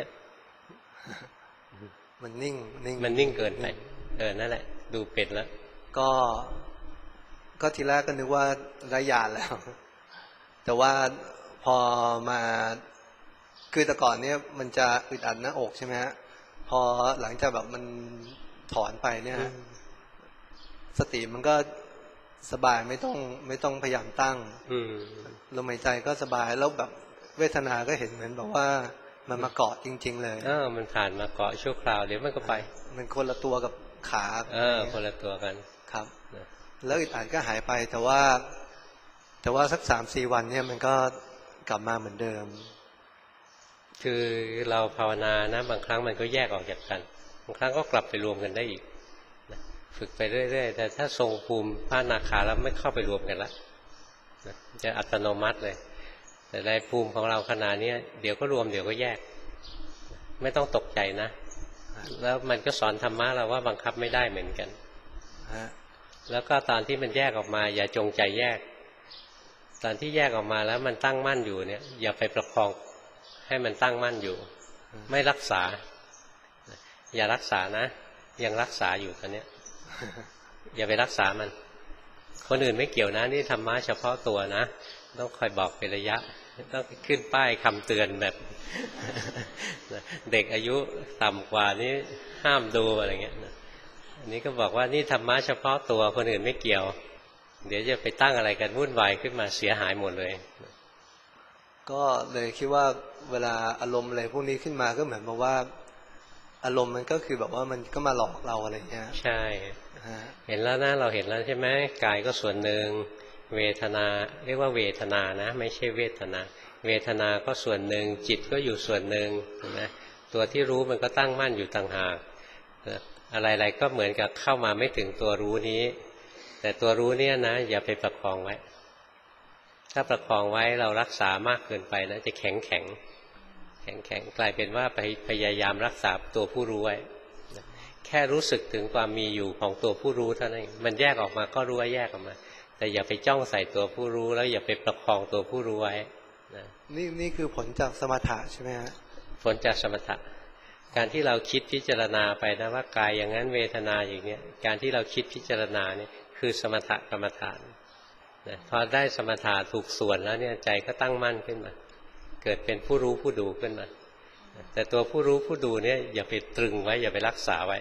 มันนิ่งนิ่งมันนิ่งเกินไปเออนั่นแหละดูเป็นแล้วก็ก็ทีแรกก็นึกว่าไร้ญาณแล้วแต่ว่าพอมาคือแต่ก่อนเนี้ยมันจะอึดอัดหน้าอกใช่ไหมฮะพอหลังจากแบบมันถอนไปเนี่ยสติมันก็สบายไม่ต้องไม่ต้องพยายามตั้งลมหายใจก็สบายแล้วแบบเวทนาก็เห็นเหมือนแบบว่ามันมาเกาะจริงๆเลยเออมันผ่านมาเกาะชั่วคราวเดี๋ยวมันก็ไปมันคนละตัวกับขาเออคนละตัวกันครับแล้วอึดอัดก็หายไปแต่ว่าแต่ว่าสักสามสี่วันเนี่ยมันก็กลับมาเหมือนเดิมคือเราภาวนานะบางครั้งมันก็แยกออกจากกันบางครั้งก็กลับไปรวมกันได้อีกฝึกไปเรื่อยๆแต่ถ้าทรงภูมิพระอนาคาแล้วไม่เข้าไปรวมกันละจะอัตโนมัติเลยแต่ในภูมิของเราขนาดนี้เดี๋ยวก็รวมเดี๋ยวก็แยกไม่ต้องตกใจนะแล้วมันก็สอนธรรมะเราว่าบังคับไม่ได้เหมือนกันแล้วก็ตอนที่มันแยกออกมาอย่าจงใจแยกตอนที่แยกออกมาแล้วมันตั้งมั่นอยู่เนี่ยอย่าไปประคองให้มันตั้งมั่นอยู่ไม่รักษาอย่ารักษานะยังรักษาอยู่ตอนนี้อย่าไปรักษามันคนอื่นไม่เกี่ยวนะนี่ธรรมะเฉพาะตัวนะต้องคอยบอกเป็นระยะต้องขึ้นป้ายคำเตือนแบบเด็กอายุต่ำกว่านี้ห้ามดูอะไรเงี้ยอันนี้ก็บอกว่านี่ธรรมะเฉพาะตัวคนอื่นไม่เกี่ยวเดี๋ยวจะไปตั้งอะไรกันวุ่นวายขึ้นมาเสียหายหมดเลยก็เลยคิดว่าเวลาอารมณ์อะไรพวกนี้ขึ้นมาก็เหมือนกับว่าอารมณ์มันก็คือแบบว่ามันก็มาหลอกเราอะไรเงี้ยใช่เห็นแล้วนะเราเห็นแล้วใช่ไหมกายก็ส่วนหนึ่งเวทนาเรียกว่าเวทนานะไม่ใช่เวทนาเวทนาก็ส่วนหนึ่งจิตก็อยู่ส่วนหนึ่งนะตัวที่รู้มันก็ตั้งมั่นอยู่ต่างหากอะไรๆก็เหมือนกับเข้ามาไม่ถึงตัวรู้นี้แต่ตัวรู้เนี่ยนะอย่าไปประคองไว้ถ้าประคองไว้เรารักษามากเกินไปนะจะแข็งแข็งแข็งแข็งกลายเป็นว่าไปพยายามรักษาตัวผู้รู้ไว้แค่รู้สึกถึงความมีอยู่ของตัวผู้รู้เท่านั้นมันแยกออกมาก็รู้ว่าแยกออกมาแต่อย่าไปจ้องใส่ตัวผู้รู้แล้วอย่าไปประคองตัวผู้รู้ไว้นะนี่นี่คือผลจากสมถะใช่ไหมฮะผลจากสมถะการที่เราคิดพิจารณาไปนะว่ากายอย่างนั้นเวทนาอย่างเนี้ยการที่เราคิดพิจารณาเนี่ยคือสมถกรรมฐานนะพอได้สมถะถูกส่วนแล้วเนี่ยใจก็ตั้งมั่นขึ้นมาเกิดเป็นผู้รู้ผู้ดูขึ้นมาแต่ตัวผู้รู้ผู้ดูเนี่ยอย่าไปตรึงไว้อย่าไปรักษาไว้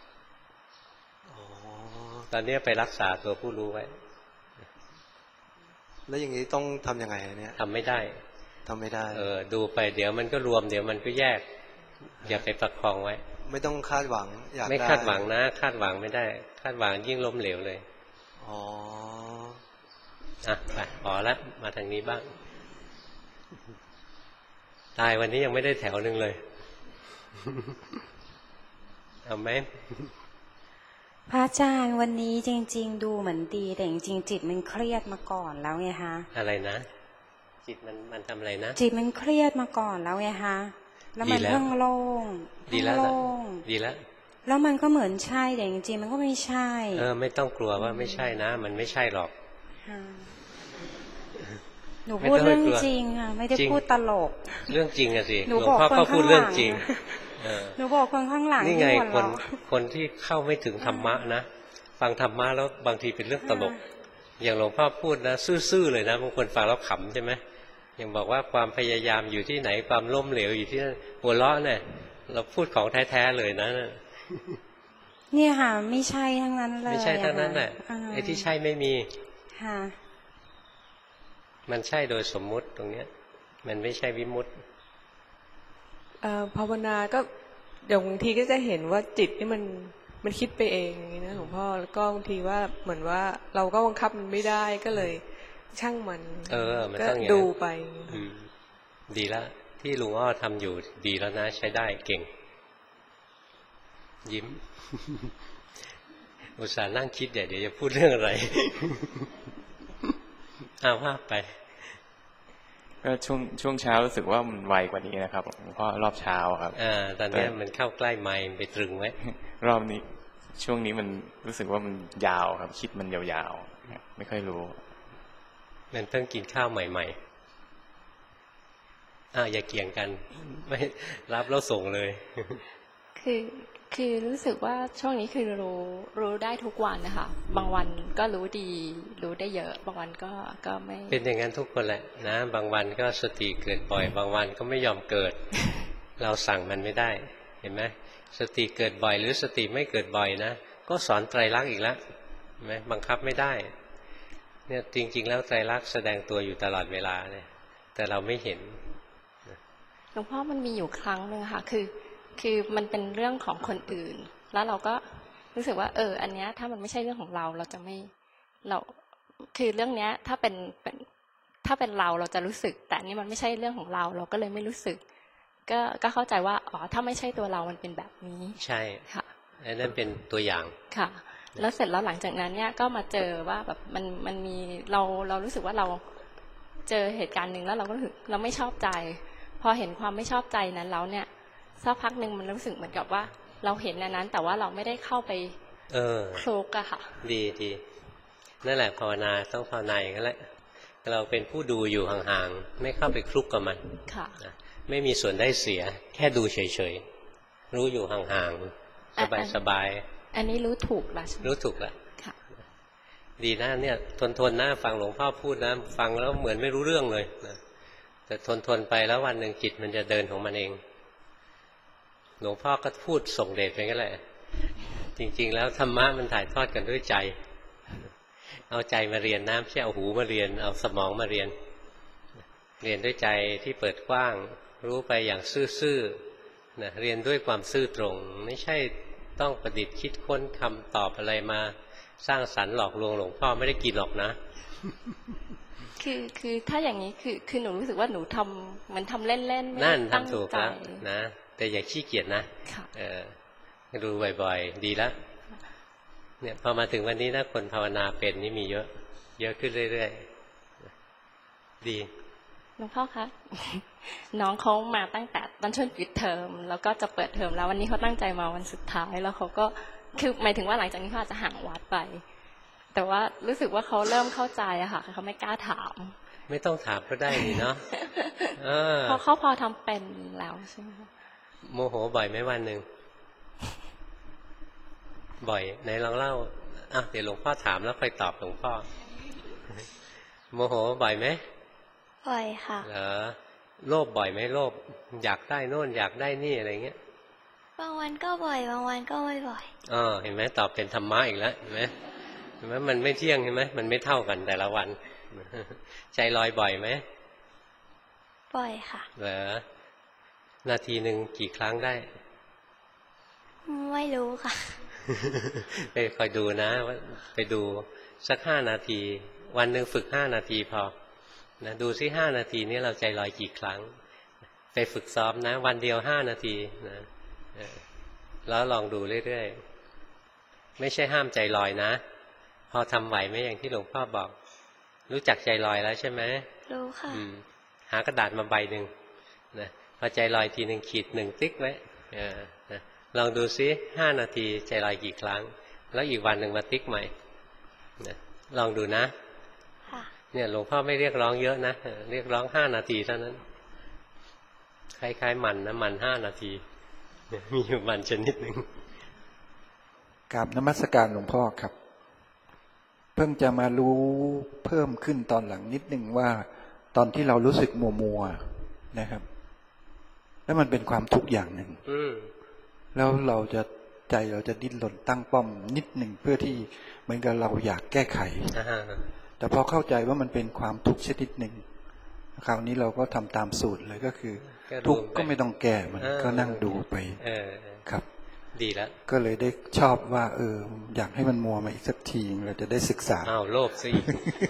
ตอนนี้ไปรักษาตัวผู้รู้ไว้แล้วอย่างนี้ต้องทำยังไงเนี่ยทำไม่ได้ทำไม่ได้เออดูไปเดี๋ยวมันก็รวมเดี๋ยวมันก็แยกอย่าไปประคองไว้ไม่ต้องคาดหวังอยากได้ไม่คาดหวังนะคาดหวังไม่ได้คาดหวังยิ่งล้มเหลวเลยอ๋ออ่ะไปอ๋อแล้วมาทางนี้บ้างตายวันนี้ยังไม่ได้แถวนึงเลยเอาไหมพระอาจารย์วันนี้จริงๆดูเหมือนดีแต่จริงๆจิตมันเครียดมาก่อนแล้วไงฮะอะไรนะจิตมันมันทำอะไรนะจิตมันเครียดมาก่อนแล้วไงฮะแล้วมันเพิ่งโล่งดีแล้วโล่งดีแล้วแล้วมันก็เหมือนใช่แต่จริงๆมันก็ไม่ใช่เออไม่ต้องกลัวว่าไม่ใช่นะมันไม่ใช่หรอกหนูพูดเรื่องจริงอ่ะไม่ได้พูดตลกเรื่องจริงอะสิหหลนูวงบอกพ่อคนก็พูดข้างหเรื่ลัองงจริงเออหนูบอกคนข้างหลังนี่ไงที่หัวคนเราะคนที่เข้าไม่ถึงธรรมะนะฟังธรรมะแล้วบางทีเป็นเรื่องตลก อย่างหลวงพ่อพูดนะซื่อๆเลยนะบางคนฟังแล้วขำใช่ไหมอย่างบอกว่าความพยายามอยู่ที่ไหนความล้มเหลวอยู่ที่นั่นหัวเราะเนี่ยเราพูดของแท้ๆเลยนะเนี่ยค่ะไม่ใช่ทั้งนั้นเลยไม่ใช่ทั้งนั้นแหละไอ้ที่ใช่ไม่มีค่ะมันใช่โดยสมมุติตรงเนี้ยมันไม่ใช่วิมุตติภาวนาก็เดี๋ยวบางทีก็จะเห็นว่าจิตนี่มันมันคิดไปเองอย่างนี้นะหลวงพ่อแล้วก็บางทีว่าเหมือนว่าเราก็บังคับมันไม่ได้ก็เลยช่างมันเออมันก็ต้องอย่างดูไปดีแล้วที่ลุงอ้อทำอยู่ดีแล้วนะใช้ได้เก่งยิ้มอุตส่าห์นั่งคิดเดี๋ยวเดี๋ยวจะพูดเรื่องอะไรเอาภาพไปก็ช่วงช่วงเช้ารู้สึกว่ามันไวกว่านี้นะครับหลวงพ่อรอบเช้าครับอ่าตอนนี้มันเข้าใกล้ไมค์ไปตรึงไว้รอบนี้ช่วงนี้มันรู้สึกว่ามันยาวครับคิดมันยาวๆไม่ค่อยรู้มันเพิ่งกินข้าวใหม่ๆอ้าวอย่าเกี่ยงกันไม่รับแล้วส่งเลยคือคือรู้สึกว่าช่วงนี้คือรู้รู้ได้ทุกวันนะคะบางวันก็รู้ดีรู้ได้เยอะบางวันก็ก็ไม่เป็นอย่างนั้นทุกคนแหละนะบางวันก็สติเกิดบ่อยบางวันก็ไม่ยอมเกิด เราสั่งมันไม่ได้เห็นไหมสติเกิดบ่อยหรือสติไม่เกิดบ่อยนะก็สอนไตรลักษณ์อีกแล้วเห็นไหมบังคับไม่ได้เนี่ยจริงๆแล้วไตรลักษณ์แสดงตัวอยู่ตลอดเวลาเนี่ยแต่เราไม่เห็นหลวงพ่อมันมีอยู่ครั้งหนึ่งค่ะคือคือมันเป็นเรื่องของคนอื่นแล้วเราก็รู้สึกว่าเอออันเนี้ยถ้ามันไม่ใช่เรื่องของเราเราจะไม่เราคือเรื่องเนี้ยถ้าเป็นเป็นถ้าเป็นเราเราจะรู้สึกแต่อันนี้มันไม่ใช่เรื่องของเราเราก็เลยไม่รู้สึกก็ก็เข้าใจว่าอ๋อถ้าไม่ใช่ตัวเรามันเป็นแบบนี้ใช่ค่ะอันนั้นเป็นตัวอย่างค่ะแล้วเสร็จแล้วหลังจากนั้นเนี่ยก็มาเจอว่าแบบมันมันมีเราเรารู้สึกว่าเราเจอเหตุการณ์หนึ่งแล้วเราก็รู้สึกเราไม่ชอบใจพอเห็นความไม่ชอบใจนั้นแล้วเนี่ยสักพักหนึ่งมันรู้สึกเหมือนกับว่าเราเห็นในนั้นแต่ว่าเราไม่ได้เข้าไปเออคลุกอะค่ะดีดีนั่นแหละภาวนาต้องภาวนาอย่างนั้นแหละเราเป็นผู้ดูอยู่ห่างๆไม่เข้าไปคลุกกับมันค่ะไม่มีส่วนได้เสียแค่ดูเฉยๆรู้อยู่ห่างๆสบายๆอันนี้รู้ถูกแล้วใช่ไหมรู้ถูกแล้วค่ะดีนะเนี่ยทนๆนะฟังหลวงพ่อพูดนะฟังแล้วเหมือนไม่รู้เรื่องเลยนะแต่ทนๆไปแล้ววันหนึ่งจิตมันจะเดินของมันเองหลวงพ่อก็พูดส่งเดชไปงั้นแหละจริงๆแล้วธรรมะมันถ่ายทอดกันด้วยใจเอาใจมาเรียนนะไม่ใช่เอาหูมาเรียนเอาสมองมาเรียนเรียนด้วยใจที่เปิดกว้างรู้ไปอย่างซื่อๆนะเรียนด้วยความซื่อตรงไม่ใช่ต้องประดิษฐ์คิดค้นคำตอบอะไรมาสร้างสรรค์หลอกลวงหลวงพ่อไม่ได้กินหรอกนะคือคือถ้าอย่างนี้คือคือหนูรู้สึกว่าหนูทำมันทำเล่นๆไม่นั่นทำถูกแล้วนะแต่อย่าขี้เกียจนะเออดูบ่อยๆดีแล้วเนี่ยพอมาถึงวันนี้นะคนภาวนาเป็นนี่มีเยอะเยอะขึ้นเรื่อยๆดีหลวงพ่อคะน้องเขามาตั้งแต่ตอนช่วงปิดเทอมแล้วก็จะเปิดเทอมแล้ววันนี้เขาตั้งใจมาวันสุดท้ายแล้วเขาก็คือหมายถึงว่าหลังจากนี้เขาอาจจะห่างวัดไปแต่ว่ารู้สึกว่าเขาเริ่มเข้าใจอะค่ะเขาไม่กล้าถามไม่ต้องถามก็ได้นี่เนาะเพราะเขาพอทำเป็นแล้วใช่ไหมโมโหบ่อยไหมวันหนึ่งบ่อยไหนลองเล่าอ่ะเดี๋ยวหลวงพ่อถามแล้วค่อยตอบหลวงพ่อโมโหบ่อยไหมบ่อยค่ะเหรอโลภบ่อยไหมโลภอยากได้โน่นอยากได้นี่อะไรเงี้ยบางวันก็บ่อยบางวันก็ไม่บ่อยอ๋อเห็นไหมตอบเป็นธรรมะอีกแล้วเห็นไหมเห็นไหมมันไม่เที่ยงเห็นไหมมันไม่เท่ากันแต่ละวันใจลอยบ่อยไหมบ่อยค่ะเหรอนาทีหนึ่งกี่ครั้งได้ไม่รู้ค่ะไปคอยดูนะว่าไปดูสักห้านาทีวันหนึ่งฝึกห้านาทีพอนะดูซิห้านาทีนี้เราใจลอยกี่ครั้งไปฝึกซ้อมนะวันเดียวห้านาทีนะแล้วลองดูเรื่อยๆไม่ใช่ห้ามใจลอยนะพอทำไหวไหมอย่างที่หลวงพ่อบอกรู้จักใจลอยแล้วใช่ไหมรู้ค่ะหากระดาษมาใบหนึ่งนะพอใจลอยทีหนึ่งขีดหนึ่งติ๊กไว้ลองดูซิห้านาทีใจลอยกี่ครั้งแล้วอีกวันหนึ่งมาติ๊กใหม่ลองดูนะเนี่ยหลวงพ่อไม่เรียกร้องเยอะนะเรียกร้องห้านาทีเท่านั้นคล้ายๆมันนะมันห้านาทีมีอยู่มันชนิดหนึ่งกราบนมัสการหลวงพ่อครับเพิ่งจะมารู้เพิ่มขึ้นตอนหลังนิดนึงว่าตอนที่เรารู้สึกมัวมัวนะครับแล้วมันเป็นความทุกข์อย่างหนึ่งแล้วเราจะใจเราจะดิ้นรนตั้งป้อมนิดหนึ่งเพื่อที่เหมือนกับเราอยากแก้ไขแต่พอเข้าใจว่ามันเป็นความทุกข์ชนิดหนึ่งคราวนี้เราก็ทำตามสูตรเลยก็คือทุกข์ก็ไม่ต้องแก้มันก็นั่งดูไปครับดีแล้วก็เลยได้ชอบว่าเอออยากให้มันมัวมาอีกสักทีเราจะได้ศึกษาอ้าวโลภซะอีก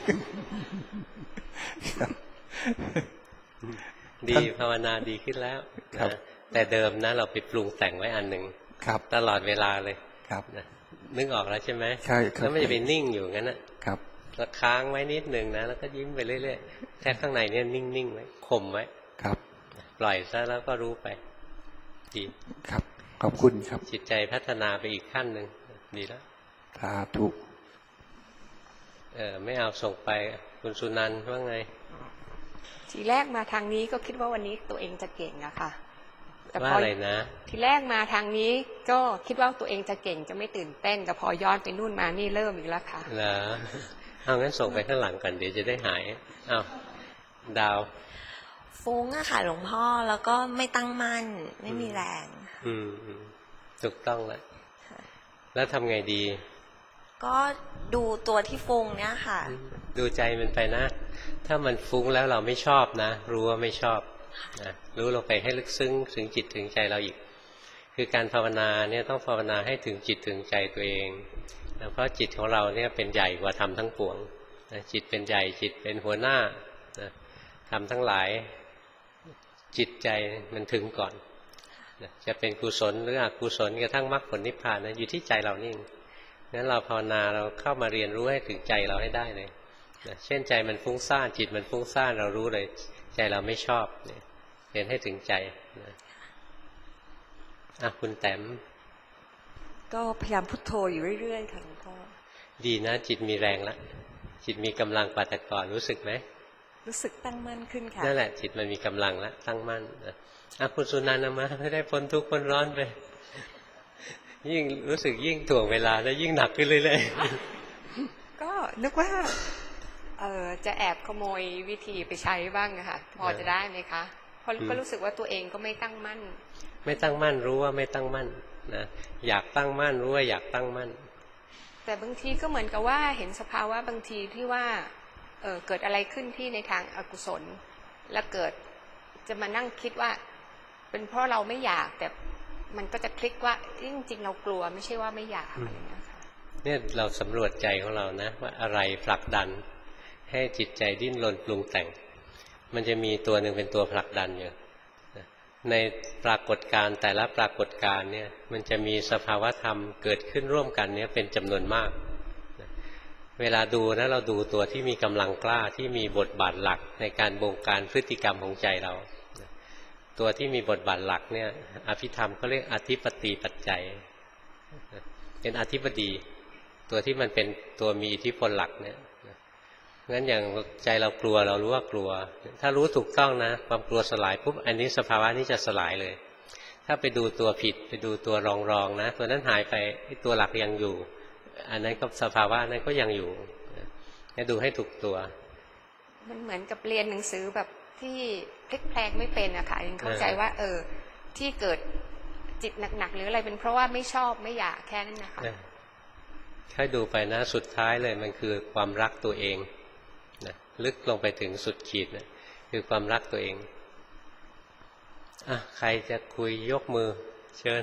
ดีภาวนาดีขึ้นแล้วนะแต่เดิมนะเราไปปรุงแต่งไว้อันหนึ่งตลอดเวลาเลยครับนึกออกแล้วใช่ไหมใช่ครับแล้วมันจะไปนิ่งอยู่งั้นนะครับแล้วค้างไว้นิดหนึ่งนะแล้วก็ยิ้มไปเรื่อยๆแค่ข้างในเนี่ยนิ่งๆไว้ข่มไว้ครับปล่อยซะแล้วก็รู้ไปดีครับขอบคุณครับจิตใจพัฒนาไปอีกขั้นหนึ่งดีแล้วสาธุเออไม่เอาส่งไปคุณสุนันท์ว่าไงทีแรกมาทางนี้ก็คิดว่าวันนี้ตัวเองจะเก่งอะค่ะแต่ว่าอะไรนะทีแรกมาทางนี้ก็คิดว่าตัวเองจะเก่งจะไม่ตื่นเต้นแต่พอย้อนไปนู่นมานี่เริ่มอีกแล้วค่ะเหรอเอางั้นส่งไปข้างหลังก่อนเดี๋ยวจะได้หายอ้าวดาวฟุ้งอะค่ะหลวงพ่อแล้วก็ไม่ตั้งมั่นไม่มีแรงอืมถูกต้องแล้วแล้วทำไงดีก็ดูตัวที่ฟุ้งเนี่ยค่ะดูใจมันไปนะถ้ามันฟุ้งแล้วเราไม่ชอบนะรู้ว่าไม่ชอบนะรู้ลงไปให้ลึกซึ้งถึงจิตถึงใจเราอีกคือการภาวนาเนี่ยต้องภาวนาให้ถึงจิตถึงใจตัวเองนะเพราะจิตของเราเนี่ยเป็นใหญ่กว่าธรรมทั้งปวงนะจิตเป็นใหญ่จิตเป็นหัวหน้านะธรรมทั้งหลายจิตใจมันถึงก่อนนะจะเป็นกุศลหรืออกุศลกระทั่งมรรคผลนิพพานนะอยู่ที่ใจเรานี่งั้นเราภาวนาเราเข้ามาเรียนรู้ให้ถึงใจเราให้ได้เลยนะเช่นใจมันฟุ้งซ่านจิตมันฟุ้งซ่านเรารู้เลยใจเราไม่ชอบเนี่ยเรียนให้ถึงใจนะอ่ะคุณแต้มก็พยายามพุทโธอยู่เรื่อยๆค่ะหลวงพ่อดีนะจิตมีแรงแล้วจิตมีกำลังกว่าแต่ก่อนรู้สึกไหมรู้สึกตั้งมั่นขึ้นค่ะนั่นแหละจิตมันมีกำลังแล้วตั้งมั่นอ่ะคุณสุนันท์มาไม่ได้พ้นทุกข์พ้นร้อนไปยิ่งรู้สึกยิ่งถ่วงเวลาแล้วยิ่งหนักขึ้นเรื่อยๆก็นึกว่าเออจะแอบขโมยวิธีไปใช้บ้างค่ะพอจะได้ไหมคะเพราะก็รู้สึกว่าตัวเองก็ไม่ตั้งมั่นไม่ตั้งมั่นรู้ว่าไม่ตั้งมั่นนะอยากตั้งมั่นรู้ว่าอยากตั้งมั่นแต่บางทีก็เหมือนกับว่าเห็นสภาวะบางทีที่ว่าเออเกิดอะไรขึ้นที่ในทางอกุศลแล้วเกิดจะมานั่งคิดว่าเป็นเพราะเราไม่อยากแต่มันก็จะคลิกว่าจริงๆเรากลัวไม่ใช่ว่าไม่อยากอะไรอย่างเงี้ยค่ะเนี่ยเราสำรวจใจของเรานะว่าอะไรผลักดันให้จิตใจดิ้นรนปรุงแต่งมันจะมีตัวหนึ่งเป็นตัวผลักดันอยู่ในปรากฏการณ์แต่ละปรากฏการณ์เนี่ยมันจะมีสภาวธรรมเกิดขึ้นร่วมกันเนี่ยเป็นจำนวนมากเวลาดูนะเราดูตัวที่มีกำลังกล้าที่มีบทบาทหลักในการบงการพฤติกรรมของใจเราตัวที่มีบทบาทหลักเนี่ยอภิธรรมเขาเรียกอธิปติปัจจัยเป็นอธิปดีตัวที่มันเป็นตัวมีอิทธิพลหลักเนี่ยงั้นอย่างใจเรากลัวเรารู้ว่ากลัวถ้ารู้ถูกต้องนะความกลัวสลายปุ๊บอันนี้สภาวะนี้จะสลายเลยถ้าไปดูตัวผิดไปดูตัวรองๆนะตัวนั้นหายไปตัวหลักยังอยู่อันนั้นก็สภาวะนั้นก็ยังอยู่ให้ดูให้ถูกตัวมันเหมือนกับเรียนหนังสือแบบที่พลิกแพลงไม่เป็นอะค่ะยังเข้าใจว่าเออที่เกิดจิตหนักๆหรืออะไรเป็นเพราะว่าไม่ชอบไม่อยากแค่นั้นนะคะค่อยดูไปนะสุดท้ายเลยมันคือความรักตัวเองนะลึกลงไปถึงสุดขีดนะคือความรักตัวเองอ่ะใครจะคุยยกมือเชิญ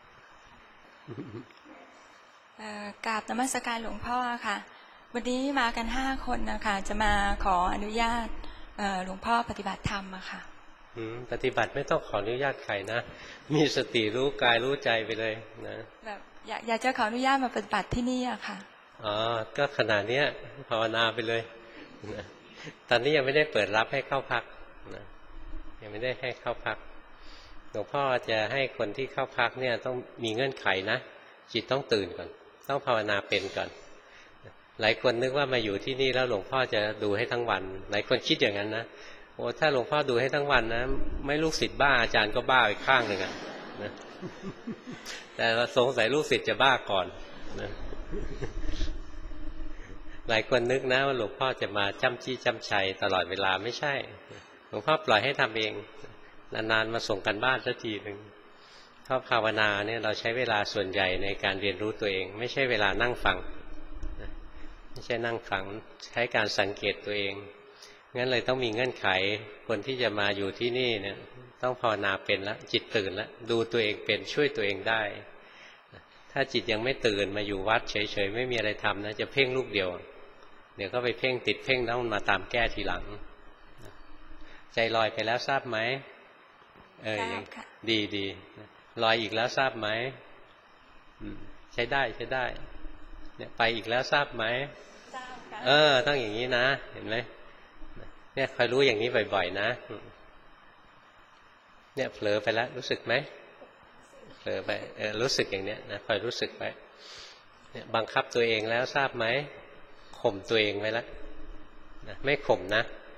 กราบนมัสการหลวงพ่อค่ะวันนี้มากันห้าคนนะคะจะมาขออนุญาตหลวงพ่อปฏิบัติธรรมอะค่ะปฏิบัติไม่ต้องขออนุญาตใครนะมีสติรู้กายรู้ใจไปเลยนะแบบอยากจะขออนุญาตมาปฏิบัติที่นี่อะค่ะอ๋อก็ขนาดนี้ภาวนาไปเลยนะตอนนี้ยังไม่ได้เปิดรับให้เข้าพักนะยังไม่ได้ให้เข้าพักหลวงพ่อจะให้คนที่เข้าพักเนี่ยต้องมีเงื่อนไขนะจิตต้องตื่นก่อนต้องภาวนาเป็นก่อนหลายคนนึกว่ามาอยู่ที่นี่แล้วหลวงพ่อจะดูให้ทั้งวันหลายคนคิดอย่างนั้นนะโอ้ถ้าหลวงพ่อดูให้ทั้งวันนะไม่ลูกศิษย์บ้าอาจารย์ก็บ้าอีกข้างหนึ่งอ่ะนะแต่สงสัยลูกศิษย์จะบ้าก่อนนะหลายคนนึกนะว่าหลวงพ่อจะมาจ้ำจี้จ้ำชัยตลอดเวลาไม่ใช่หลวงพ่อปล่อยให้ทำเองนานๆมาส่งกันบ้านสักทีหนึ่งเพราะภาวนาเนี่ยเราใช้เวลาส่วนใหญ่ในการเรียนรู้ตัวเองไม่ใช่เวลานั่งฟังไม่ใช่นั่งฟังใช้การสังเกตตัวเองงั้นเลยต้องมีเงื่อนไขคนที่จะมาอยู่ที่นี่เนี่ยต้องภาวนาเป็นแล้วจิตตื่นแล้วดูตัวเองเป็นช่วยตัวเองได้ถ้าจิตยังไม่ตื่นมาอยู่วัดเฉยๆไม่มีอะไรทำนะจะเพ่งลูกเดียวเดี๋ยวก็ไปเพ่งติดเพ่งแล้วมาตามแก้ทีหลังใจลอยไปแล้วทราบไหมเออดีดีลอยอีกแล้วทราบไหมใช้ได้ใช้ได้เนี่ยไปอีกแล้วทราบไหมเออต้องอย่างนี้นะเห็นไหมเนี่ยคอยรู้อย่างนี้บ่อยๆนะเนี่ยเผลอไปแล้วรู้สึกไหมเผลอไปเออรู้สึกอย่างเนี้ยนะคอยรู้สึกไปเนี่ยบังคับตัวเองแล้วทราบไหมข่มตัวเองไว้แล้วนะไม่ข่มนะ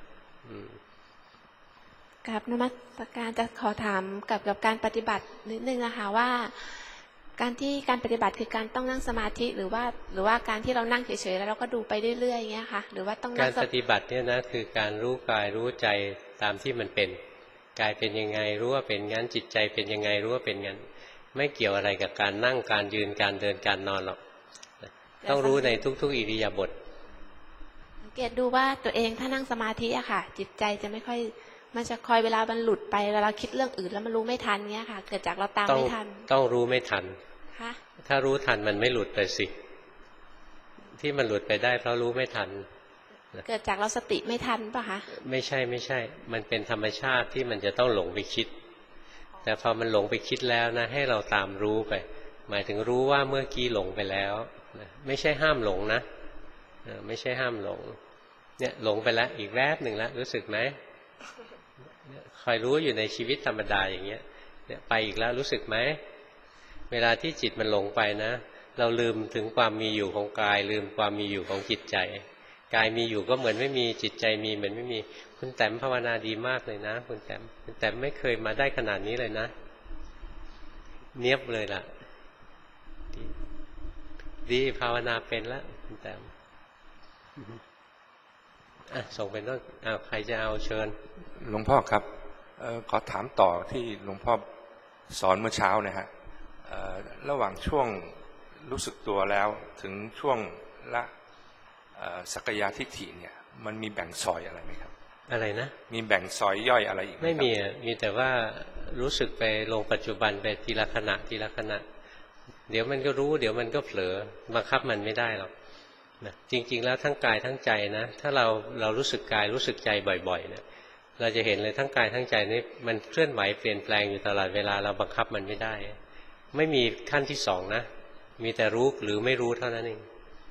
กับนมัสการจะขอถามกับกับการปฏิบัตินิดนึงนะคะว่าการที่การปฏิบัติคือการต้องนั่งสมาธิหรือว่าหรือว่าการที่เรานั่งเฉยๆแล้วเราก็ดูไปเรื่อยๆอย่างเงี้ยค่ะหรือว่าต้องการปฏิบัติเนี่ยนะคือการรู้กายรู้ใจตามที่มันเป็นกายเป็นยังไงรู้ว่าเป็นงั้นจิตใจเป็นยังไงรู้ว่าเป็นงั้นไม่เกี่ยวอะไรกับการนั่งการยืนการเดินการนอนหรอกต้องรู้ในทุกๆอิริยาบถสังเกตดูว่าตัวเองถ้านั่งสมาธิอะค่ะจิตใจจะไม่ค่อยมันจะคอยเวลามันหลุดไปเวลาคิดเรื่องอื่นแล้วมันรู้ไม่ทันเงี้ยค่ะเกิดจากเราตามไม่ทันต้องรู้ไม่ทันค่ะถ้ารู้ทันมันไม่หลุดไปสิที่มันหลุดไปได้เพราะรู้ไม่ทันเกิดจากเราสติไม่ทันป่ะคะไม่ใช่ไม่ใช่มันเป็นธรรมชาติที่มันจะต้องหลงไปคิดแต่พอมันหลงไปคิดแล้วนะให้เราตามรู้ไปหมายถึงรู้ว่าเมื่อกี้หลงไปแล้วไม่ใช่ห้ามหลงนะไม่ใช่ห้ามหลงเนี่ยหลงไปแล้วอีกแวบหนึ่งแล้วรู้สึกไหมคอยรู้อยู่ในชีวิตธรรมดาอย่างเงี้ยเนี่ยไปอีกแล้วรู้สึกไหมเวลาที่จิตมันหลงไปนะเราลืมถึงความมีอยู่ของกายลืมความมีอยู่ของจิตใจกายมีอยู่ก็เหมือนไม่มีจิตใจมีเหมือนไม่มีคุณแต้มภาวนาดีมากเลยนะคุณแต้มคุณแต้มไม่เคยมาได้ขนาดนี้เลยนะเนียบเลยล่ะดี, ดีภาวนาเป็นแล้วคุณแต้มอ่ะส่งเป็นต้นอ้าวใครจะเอาเชิญหลวงพ่อครับเอ่อขอถามต่อที่หลวงพ่อสอนเมื่อเช้านะฮะเอ่อระหว่างช่วงรู้สึกตัวแล้วถึงช่วงละเอ่อสักยะทิฏฐิเนี่ยมันมีแบ่งซอยอะไรไหมครับอะไรนะมีแบ่งซอยย่อยอะไรอีกไหมไม่มีมีแต่ว่ารู้สึกไปลงปัจจุบันไปทีละขณะทีละขณะเดี๋ยวมันก็รู้เดี๋ยวมันก็เผลอบังคับมันไม่ได้หรอกนะจริงๆแล้วทั้งกายทั้งใจนะถ้าเราเรารู้สึกกายรู้สึกใจบ่อยๆเนี่ยเราจะเห็นเลยทั้งกายทั้งใจนี่มันเคลื่อนไหวเปลี่ยนแปลงอยู่ตลอดเวลาเราบังคับมันไม่ได้ไม่มีขั้นที่สองนะมีแต่รู้หรือไม่รู้เท่านั้นเอง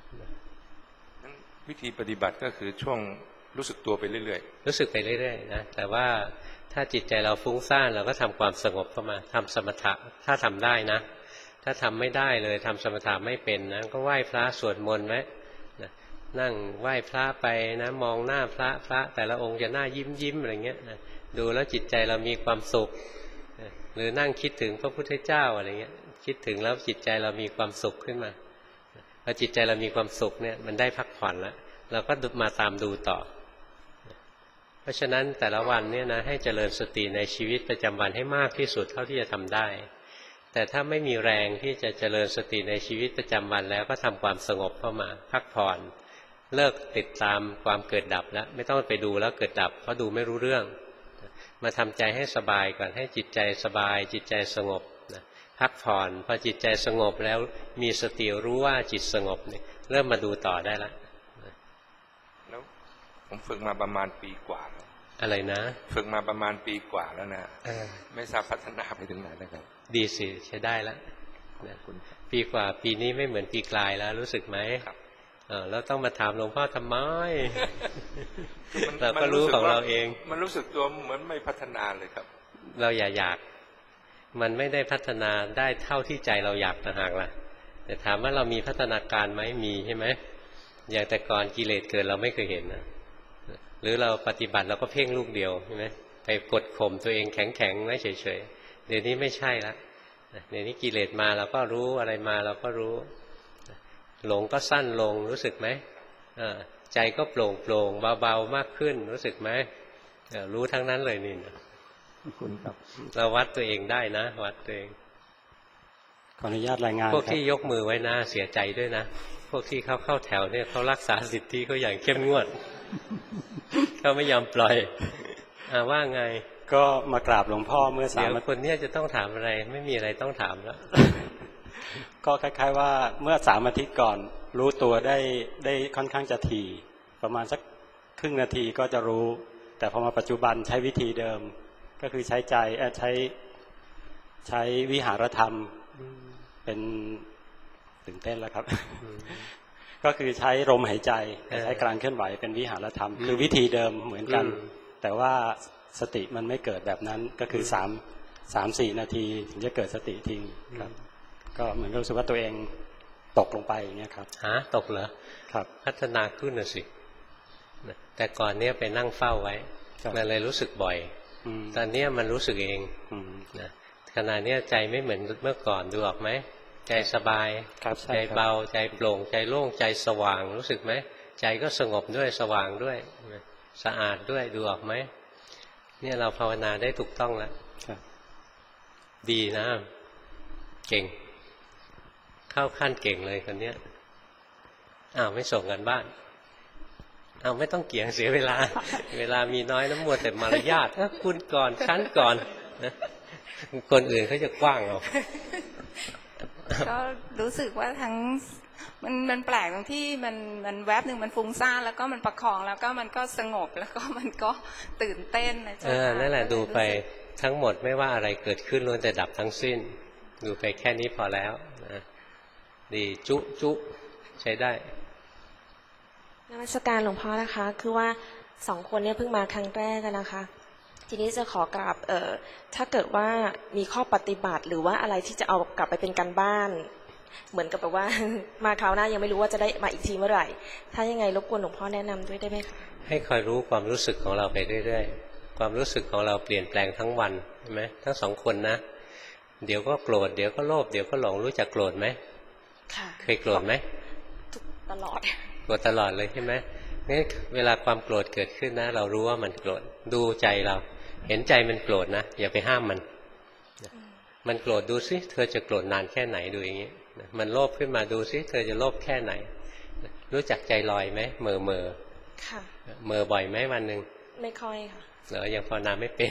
วิธีปฏิบัติก็คือช่วงรู้สึกตัวไปเรื่อยๆรู้สึกไปเรื่อยๆนะแต่ว่าถ้าจิตใจเราฟุ้งซ่านเราก็ทำความสงบเข้ามาทำสมถะถ้าทำได้นะถ้าทำไม่ได้เลยทำสมถะไม่เป็นนะก็ไหว้พระสวดมนต์ไว้นั่งไหว้พระไปนะมองหน้าพระพระแต่ละองค์จะหน้ายิ้มยิ้มอะไรเงี้ยนะดูแล้วจิตใจเรามีความสุขหรือนั่งคิดถึงพระพุทธเจ้าอะไรเงี้ยคิดถึงแล้วจิตใจเรามีความสุขขึ้นมาพอจิตใจเรามีความสุขเนี่ยมันได้พักผ่อนแล้วเราก็มาตามดูต่อเพราะฉะนั้นแต่ละวันเนี่ยนะให้เจริญสติในชีวิตประจำวันให้มากที่สุดเท่าที่จะทำได้แต่ถ้าไม่มีแรงที่จะเจริญสติในชีวิตประจำวันแล้วก็ทำความสงบเข้ามาพักผ่อนเลิกติดตามความเกิดดับแล้วไม่ต้องไปดูแล้วเกิดดับเพราะดูไม่รู้เรื่องมาทำใจให้สบายก่อนให้จิตใจสบายจิตใจสงบนะพักผ่อนพอจิตใจสงบแล้วมีสติรู้ว่าจิตสงบเนี่ยเริ่มมาดูต่อได้ละแล้วผมฝึกมาประมาณปีกว่าอะไรนะฝึกมาประมาณปีกว่าแล้วนะไม่ทราบพัฒนาไปถึงไหนแล้วครับดีสิใช้ได้แล้วปีกว่าปีนี้ไม่เหมือนปีกลายแล้วรู้สึกไหมเออแล้วต้องมาถามหลวงพ่อทำไมเราก็รู้ของเราเองมันรู้สึกตัวเหมือนไม่พัฒนาเลยครับเราอย่าอยากมันไม่ได้พัฒนาได้เท่าที่ใจเราอยากต่างหากล่ะแต่ถามว่าเรามีพัฒนาการไหมมีใช่ไหมอย่างแต่ก่อนกิเลสเกิดเราไม่เคยเห็นนะหรือเราปฏิบัติเราก็เพ่งลูกเดียวใช่ไหมไปกดข่มตัวเองแข็งๆไว้เฉยๆเดี๋ยวนี้ไม่ใช่ละเดี๋ยวนี้กิเลสมาเราก็รู้อะไรมาเราก็รู้หลงก็สั้นลงรู้สึกไหมใจก็โปร่งโปร่งเบาๆมากขึ้นรู้สึกไหมรู้ทั้งนั้นเลยนี่นะคุณครับเราวัดตัวเองได้นะวัดตัวเองขออนุญาตรายงานพวกที่ยกมือไว้นะเสียใจด้วยนะพวกที่เขาเข้าแถวเนี่ยเขารักษาสิทธิเขาอย่างเข้มงวดเขาไม่ยอมปล่อยอ่าว่าไงก็มากราบหลวงพ่อเมื่อสามเดี๋ยวคนเนี้ยจะต้องถามอะไรไม่มีอะไรต้องถามแล้วก็คล้ายๆว่าเมื่อสามอาทิตย์ก่อนรู้ตัวได้ได้ค่อนข้างจะถี่ประมาณสักครึ่งนาทีก็จะรู้แต่พอมาปัจจุบันใช้วิธีเดิมก็คือใช้ใจใช้ใช้วิหารธรรมเป็นตื่นเต้นแล้วครับ ก็คือใช้ลมหายใจใช้การเคลื่อนไหวเป็นวิหารธรรมคือวิธีเดิมเหมือนกันแต่ว่าสติมันไม่เกิดแบบนั้นก็คือสามสามสี่นาทีถึงจะเกิดสติทิ้งครับก็เหมือนรู้สึกว่าตัวเองตกลงไปอย่างเงี้ยครับฮะตกเหรอครับพัฒนาขึ้นน่ะสิแต่ก่อนเนี้ยไปนั่งเฝ้าไว้มันเลยรู้สึกบ่อยตอนนี้มันรู้สึกเองนะขณะนี้ใจไม่เหมือนเมื่อก่อนดูออกไหมใจสบายใจเบาใจโปร่งใจโล่งใจสว่างรู้สึกไหมใจก็สงบด้วยสว่างด้วยสะอาดด้วยดูออกไหมเนี่ยเราภาวนาได้ถูกต้องแล้วดีนะเก่งเข้าขั้นเก่งเลยคนเนี้ยอ้าวไม่ส่งกันบ้านอ้าวไม่ต้องเกี่ยงเสียเวลาเวลามีน้อยน้ำมัวแต่มารยาทคุณก่อนชั้นก่อนนะคนอื่นเขาจะกว้างเอาก็รู้สึกว่าทั้งมันมันแปลกตรงที่มันมันแวบหนึ่งมันฟุ้งซ่านแล้วก็มันประคองแล้วก็มันก็สงบแล้วก็มันก็ตื่นเต้นนะจ๊ะเออนั่นแหละดูไปทั้งหมดไม่ว่าอะไรเกิดขึ้นล้วนแต่ดับทั้งสิ้นดูไปแค่นี้พอแล้วนะดีจุจุใช้ได้นมัสการหลวงพ่อนะคะคือว่าสองคนเนี่ยเพิ่งมาครั้งแรกกันนะคะทีนี้จะขอกราบเอ่อถ้าเกิดว่ามีข้อปฏิบัติหรือว่าอะไรที่จะเอากลับไปเป็นการบ้านเหมือนกับแบบว่ามาคราวหน้ายังไม่รู้ว่าจะได้มาอีกทีเมื่อไหร่ถ้ายังไงรบกวนหลวงพ่อแนะนำด้วยได้ไหมคะให้คอยรู้ความรู้สึกของเราไปเรื่อยๆความรู้สึกของเราเปลี่ยนแปลงทั้งวันใช่ไหมทั้งสองคนนะเดี๋ยวก็โกรธเดี๋ยวก็โลภเดี๋ยวก็หลงรู้จักโกรธไหมค่ะเคยโกรธไหมตลอดโกรธตลอดเลยใช่ไหมนี่เวลาความโกรธเกิดขึ้นนะเรารู้ว่ามันโกรธดูใจเราเห็นใจมันโกรธนะอย่าไปห้ามมันมันโกรธดูซิเธอจะโกรธนานแค่ไหนดูอย่างนี้มันโลภขึ้นมาดูซิเธอจะโลภแค่ไหนรู้จักใจลอยไหมเมอเมอค่ะเมอบ่อยไหมวันหนึ่งไม่ค่อยค่ะเหรอยังภาวนาไม่เป็น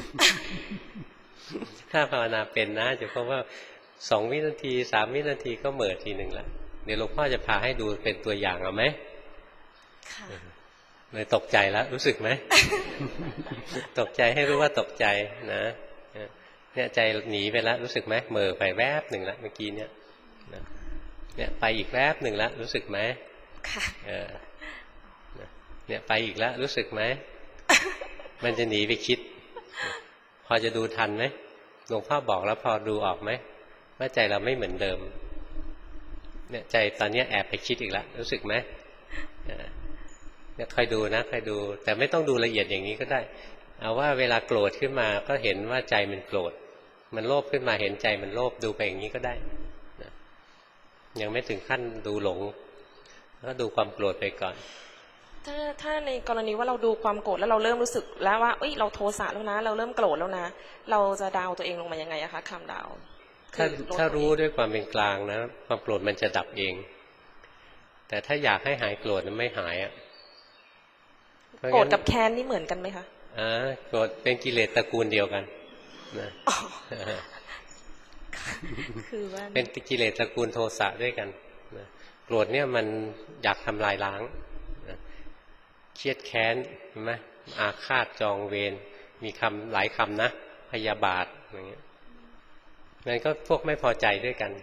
ถ้าภาวนาเป็นนะจะพบว่าสองวินาทีสามวินาทีก็เมอทีหนึ่งละเดี๋ยวหลวงพ่อจะพาให้ดูเป็นตัวอย่างเอาไหมค่ะเลยตกใจแล้วรู้สึกไหม ตกใจให้รู้ว่าตกใจนะเนี่ยใจหนีไปแล้วรู้สึกไหมเมอไปแวบหนึ่งละเมื่อกี้เนี่ยเนี่ยไปอีกแวบหนึ่งละรู้สึกไหมค่ะเออเนี่ยไปอีกแล้วรู้สึกไหม มันจะหนีไปคิดพอจะดูทันไหมหลวงพ่อบอกแล้วพอดูออกไหมว่าใจเราไม่เหมือนเดิมเนี่ยใจตอนนี้แอบไปคิดอีกแล้วรู้สึกไหมเนี่ยคอยดูนะคอยดูแต่ไม่ต้องดูละเอียดอย่างนี้ก็ได้เอาว่าเวลาโกรธขึ้นมาก็เห็นว่าใจมันโกรธมันโลภขึ้นมาเห็นใจมันโลภดูไปอย่างนี้ก็ได้นะยังไม่ถึงขั้นดูหลงก็ดูความโกรธไปก่อนถ้าถ้าในกรณีว่าเราดูความโกรธแล้วเราเริ่มรู้สึกแล้วว่าเอ้ยเราโทสะแล้วนะเราเริ่มโกรธแล้วนะเราจะดาวตัวเองลงมายังไงอะคะคำดาวถ้าถ้ารู้ด้วยความเป็นกลางนะความโกรธมันจะดับเองแต่ถ้าอยากให้หายโกรธมันไม่หายอ่ะโกรธกับแค้นนี่เหมือนกันไหมคะอ่าโกรธเป็นกิเลสตระกูลเดียวกันนะคือว่าเป็นกิเลสตระกูลโทสะด้วยกันนะโกรธเนี่ยมันอยากทำลายล้างนะเครียดแค้นเห็นไหมอาฆาตจองเวรมีคำหลายคำนะพยาบาทอย่างเงี้ยมันก็พวกไม่พอใจด้วยกัน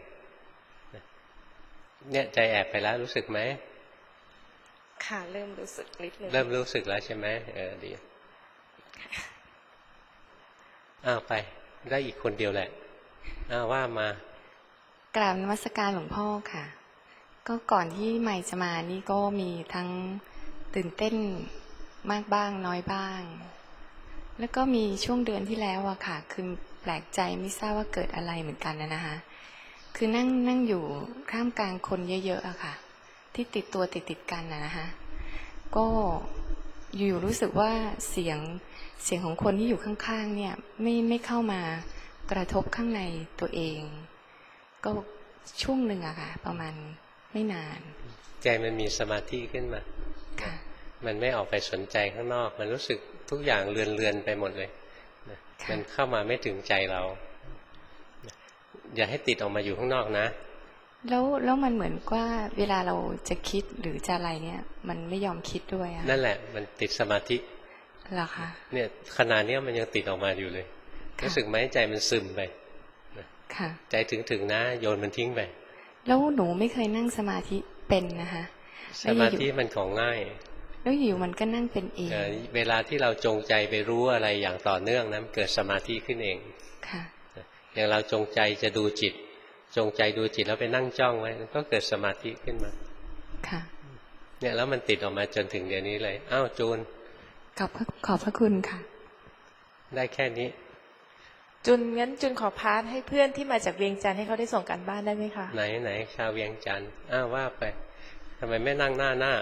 เนี่ยใจแอบไปแล้วรู้สึกไหมค่ะเริ่มรู้สึกนิดนึงเริ่มรู้สึกแล้วใช่ไหมเออดีอ้าวไปได้อีกคนเดียวแหละอ้าวว่ามากราบนมัสการหลวงพ่อค่ะ ก็ก่อนที่ใหม่จะมานี่ก็มีทั้งตื่นเต้นมากบ้างน้อยบ้าง แล้วก็มีช่วงเดือนที่แล้วอะค่ะคือแปลกใจไม่ทราบว่าเกิดอะไรเหมือนกันนะนะคะคือนั่งนั่งอยู่ท่ามกลางคนเยอะๆอะค่ะที่ติดตัวติดติดกันนะนะคะก็อยู่รู้สึกว่าเสียงเสียงของคนที่อยู่ข้างๆเนี่ยไม่ไม่เข้ามากระทบข้างในตัวเองก็ช่วงหนึ่งอะค่ะประมาณไม่นานใจมันมีสมาธิขึ้นมาค่ะมันไม่ออกไปสนใจข้างนอกมันรู้สึกทุกอย่างเลือนๆไปหมดเลยมันเข้ามาไม่ถึงใจเราอย่าให้ติดออกมาอยู่ข้างนอกนะแล้วแล้วมันเหมือนว่าเวลาเราจะคิดหรือจะอะไรเนี่ยมันไม่ยอมคิดด้วยอะนั่นแหละมันติดสมาธิเหรอคะเนี่ยขนาดนี้มันยังติดออกมาอยู่เลยรู้สึกไหมใจมันซึมไปค่ะใจถึงๆนะโยนมันทิ้งไปแล้วหนูไม่เคยนั่งสมาธิเป็นนะคะสมาธิมันของง่ายแล้วอยู่มันก็นั่งเป็นเองเวลาที่เราจงใจไปรู้อะไรอย่างต่อเนื่องนั้นเกิดสมาธิขึ้นเองค่ะอย่างเราจงใจจะดูจิตจงใจดูจิตแล้วไปนั่งจ้องไว้ก็เกิดสมาธิขึ้นมาค่ะเนี่ยแล้วมันติดออกมาจนถึงเดี๋ยวนี้เลยอ้าวจูนขอบขอบพระคุณค่ะได้แค่นี้จุนงั้นจุนขอพาร์ทให้เพื่อนที่มาจากเวียงจันทร์ให้เขาได้ส่งกันบ้านได้ไหมคะไหนไหนชาวเวียงจันทร์อ้าวว่าไปทำไมไม่นั่งหน้าหน้า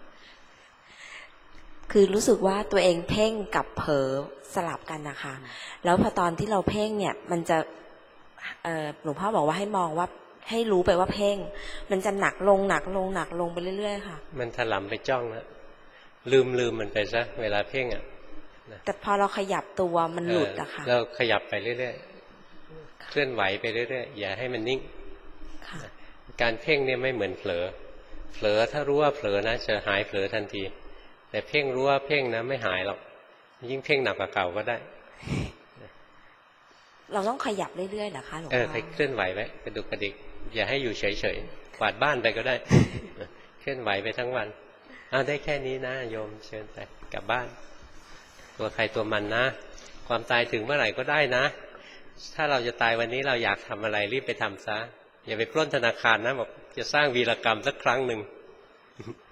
คือรู้สึกว่าตัวเองเพ่งกับเผลอสลับกันนะคะแล้วพอตอนที่เราเพ่งเนี่ยมันจะหลวงพ่อบอกว่าให้มองว่าให้รู้ไปว่าเพ่งมันจะหนักลงหนักลงหนักลงไปเรื่อยๆค่ะมันถลำไปจ้องแล้วลืมลืมมันไปซะเวลาเพ่งอ่ะแต่พอเราขยับตัวมันหลุดอะค่ะเราขยับไปเรื่อยๆเคลื่อนไหวไปเรื่อยๆอย่าให้มันนิ่งการเพ่งเนี่ยไม่เหมือนเผลอเผลอถ้ารู้ว่าเผลอนะจะหายเผลอทันทีแต่เพ่งรู้ว่าเพ่งนะไม่หายหรอกยิ่งเพ่งหนักกว่าเก่าก็ได้เราต้องขยับเรื่อยๆเหรอคะหลวงพ่อเออไปเคลื่อนไหวไว้กระดุกกระดิกอย่าให้อยู่เฉยๆกวาดบ้านไปก็ได้ เคลื่อนไหวไปทั้งวันเอาได้แค่นี้นะโยมเชิญไปกลับบ้านตัวใครตัวมันนะความตายถึงเมื่อไหร่ก็ได้นะถ้าเราจะตายวันนี้เราอยากทำอะไรรีบไปทำซะอย่าไปปล้นธนาคารนะบอกจะสร้างวีรกรรมสักครั้งหนึ่ง